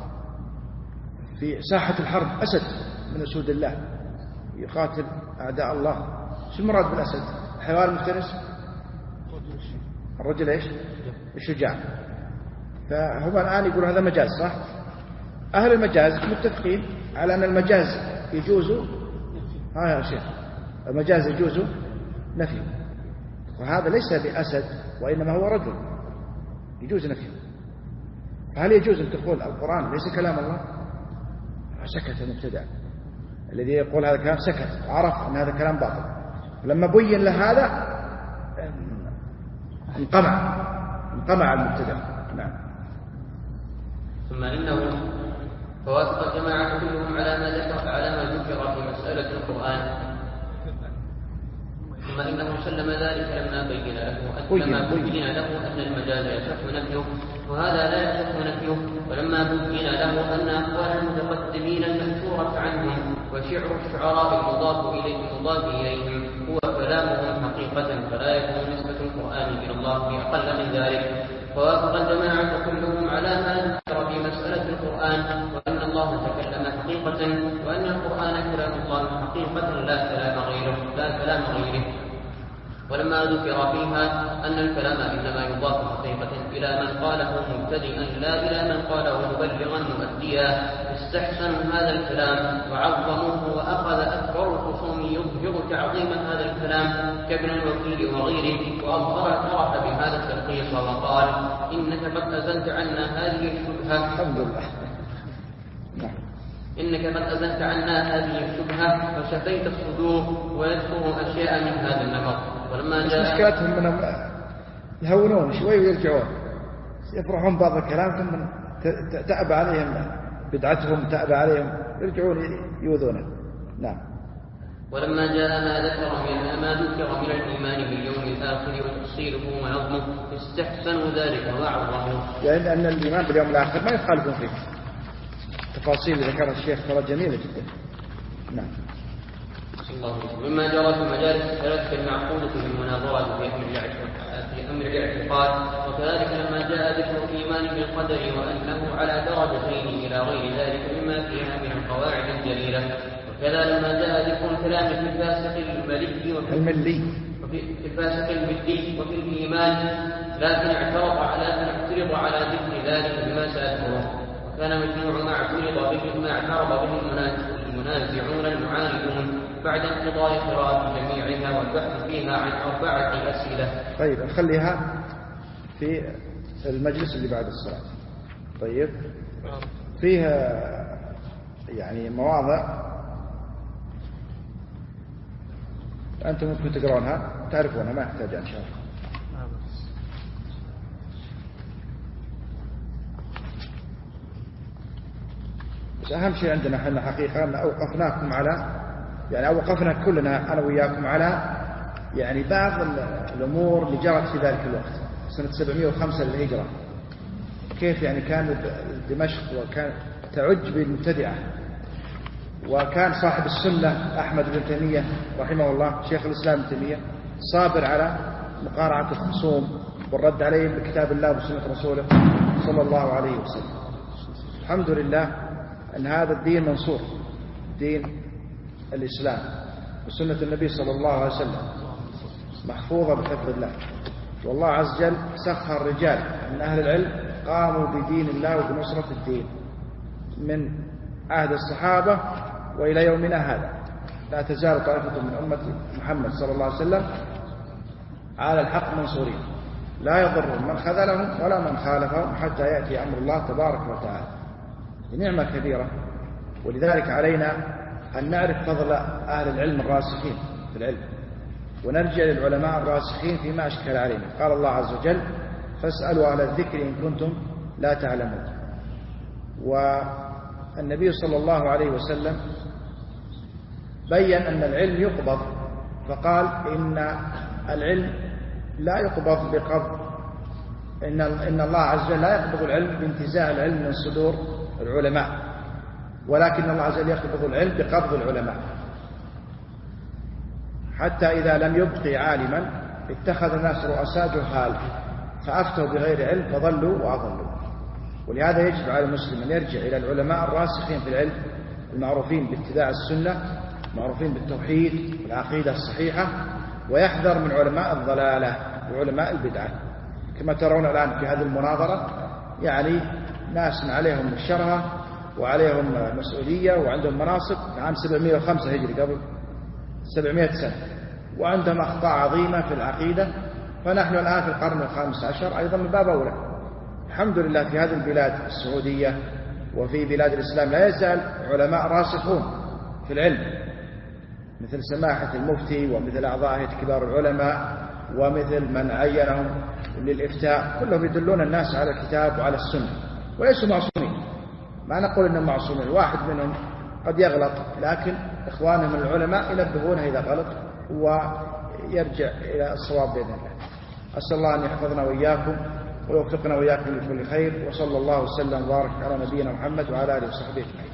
في ساحة الحرب، أسد من أسود الله يقاتل أعداء الله. شو المراد بالأسد؟ الحيوان المفترس؟ الرجل إيش؟ الشجاع. فهم الآن يقول هذا مجاز صح؟ أهل المجاز متفقين على أن المجاز يجوز. ها يا شيخ، المجاز يجوز نفي، وهذا ليس بأسد وإنما هو رجل، يجوز نفي. فهل يجوز أن تقول القرآن ليس كلام الله؟ سكت المبتدع الذي يقول هذا الكلام، سكت، عرف أن هذا كلام باطل، ولما بين له هذا انقمع انقمع المبتدع. نعم. ثم إنه فوافق الجماعة كلهم على ما ذكر على ما ذكر في مسألة القرآن. ثم إنه سلم ذلك لما بين له أن لما بين له أن المجاز يصح نفيه، وهذا لا يصح نفيه. ولما بين له أن أقوال المتقدمين المنشورة عنهم وشعر الشعراء المضاف إليه المضاف إليهم هو كلامهم حقيقة، فلا يكون نسبة القرآن إلى الله بأقل من ذلك. فوافق الجماعة كلهم على ما ذكر في مسألة القرآن، وأن الله تكلم حقيقة، وأن القرآن كلام الله حقيقة لا كلام غيره لا كلام غيره. ولما ذكر فيها أن الكلام إنما يضاف حقيقة إلى من قاله مبتدئا لا إلى من قاله مبلغا مؤديا استحسنوا هذا الكلام وعظموه، وأخذ أكبر الخصوم يظهر تعظيم هذا الكلام كابن الوكيل وغيره، وأظهر اعترف بهذا التلخيص وقال إنك قد أزلت عنا هذه الشبهة الحمد لله إنك قد أزلت عنا هذه الشبهة وشفيت الصدور، ويذكر أشياء من هذا النمط. ولما جاء مشكلتهم من يهونون شوي ويرجعون يفرحون بعض الكلام ثم تأبى عليهم بدعتهم، تأبى عليهم يرجعون يؤذونه. نعم. ولما جاء ما ذكر من ما ذكر من الإيمان باليوم الآخر وتفصيله ونظمه استحسنوا ذلك وعظموه، لأن أن الإيمان باليوم الآخر ما يخالفون فيه. تفاصيل اللي ذكرها الشيخ ترى جميلة جدا. نعم. مما جرى في مجالس الثلاث المعقولة في المناظرة في أمر في أمر الاعتقاد، وكذلك لما جاء ذكر الإيمان بالقدر وأنه على درجتين إلى غير ذلك مما فيها من القواعد الجليلة. وكذا لما جاء ذكر الكلام في الفاسق الملي وفي الملي وفي الفاسق الملي وفي الإيمان، لكن اعترض على اعترض على ذكر ذلك بما سأذكره. وكان مجموع ما اعترض به ما اعترض به المنازعون المعاندون بعد انقضاء قراءة جميعها والبحث فيها عن أربعة أسئلة. طيب نخليها في المجلس اللي بعد الصلاة. طيب فيها يعني مواضع أنتم ممكن تقرونها تعرفونها ما يحتاج إن شاء الله. بس أهم شيء عندنا احنا حقيقة أن أوقفناكم على يعني أوقفنا كلنا أنا وياكم على يعني بعض الأمور اللي جرت في ذلك الوقت سنة سبعمائة وخمسة للهجرة، كيف يعني كان دمشق وكان تعج بالمبتدعة، وكان صاحب السنة أحمد بن تيمية رحمه الله شيخ الإسلام ابن تيمية صابر على مقارعة الخصوم والرد عليهم بكتاب الله وسنة رسوله صلى الله عليه وسلم. الحمد لله أن هذا الدين منصور، دين الإسلام وسنة النبي صلى الله عليه وسلم محفوظة بحفظ الله، والله عز وجل سخر رجال من أهل العلم قاموا بدين الله وبنصرة الدين من عهد الصحابة وإلى يومنا هذا. لا تزال طائفة من أمة محمد صلى الله عليه وسلم على الحق منصورين لا يضرهم من خذلهم ولا من خالفهم حتى يأتي أمر الله تبارك وتعالى. نعمة كبيرة، ولذلك علينا أن نعرف فضل أهل العلم الراسخين في العلم، ونرجع للعلماء الراسخين فيما أشكل علينا. قال الله عز وجل فاسألوا أهل الذكر إن كنتم لا تعلمون. والنبي صلى الله عليه وسلم بيّن أن العلم يقبض، فقال إن العلم لا يقبض بقبض إن, إن الله عز وجل لا يقبض العلم بانتزاع العلم من صدور العلماء، ولكن الله عز وجل يقبض العلم بقبض العلماء، حتى إذا لم يبقي عالما اتخذ الناس رؤساء جهال فأفتوا بغير علم فضلوا وأضلوا. ولهذا يجب على المسلم أن يرجع إلى العلماء الراسخين في العلم المعروفين باتباع السنة، معروفين بالتوحيد والعقيدة الصحيحة، ويحذر من علماء الضلالة وعلماء البدعة. كما ترون الآن في هذه المناظرة يعني ناس عليهم الشرها وعليهم مسؤولية وعندهم مناصب عام سبعمائة وخمسة هجري قبل سبعمائة سنة، وعندهم أخطاء عظيمة في العقيدة، فنحن الآن في القرن الخامس عشر أيضا من باب أولى. الحمد لله في هذه البلاد السعودية وفي بلاد الإسلام لا يزال علماء راسخون في العلم، مثل سماحة المفتي ومثل أعضاء هيئة كبار العلماء ومثل من عينهم للإفتاء، كلهم يدلون الناس على الكتاب وعلى السنة وليسوا معصومين. ما نقول إنهم معصومين، الواحد منهم قد يغلط، لكن إخوانهم من العلماء ينبهونه إذا غلط ويرجع إلى الصواب بإذن الله. أسأل الله أن يحفظنا وإياكم ويوفقنا وإياكم لكل خير، وصلى الله وسلم وبارك على نبينا محمد وعلى آله وصحبه أجمعين.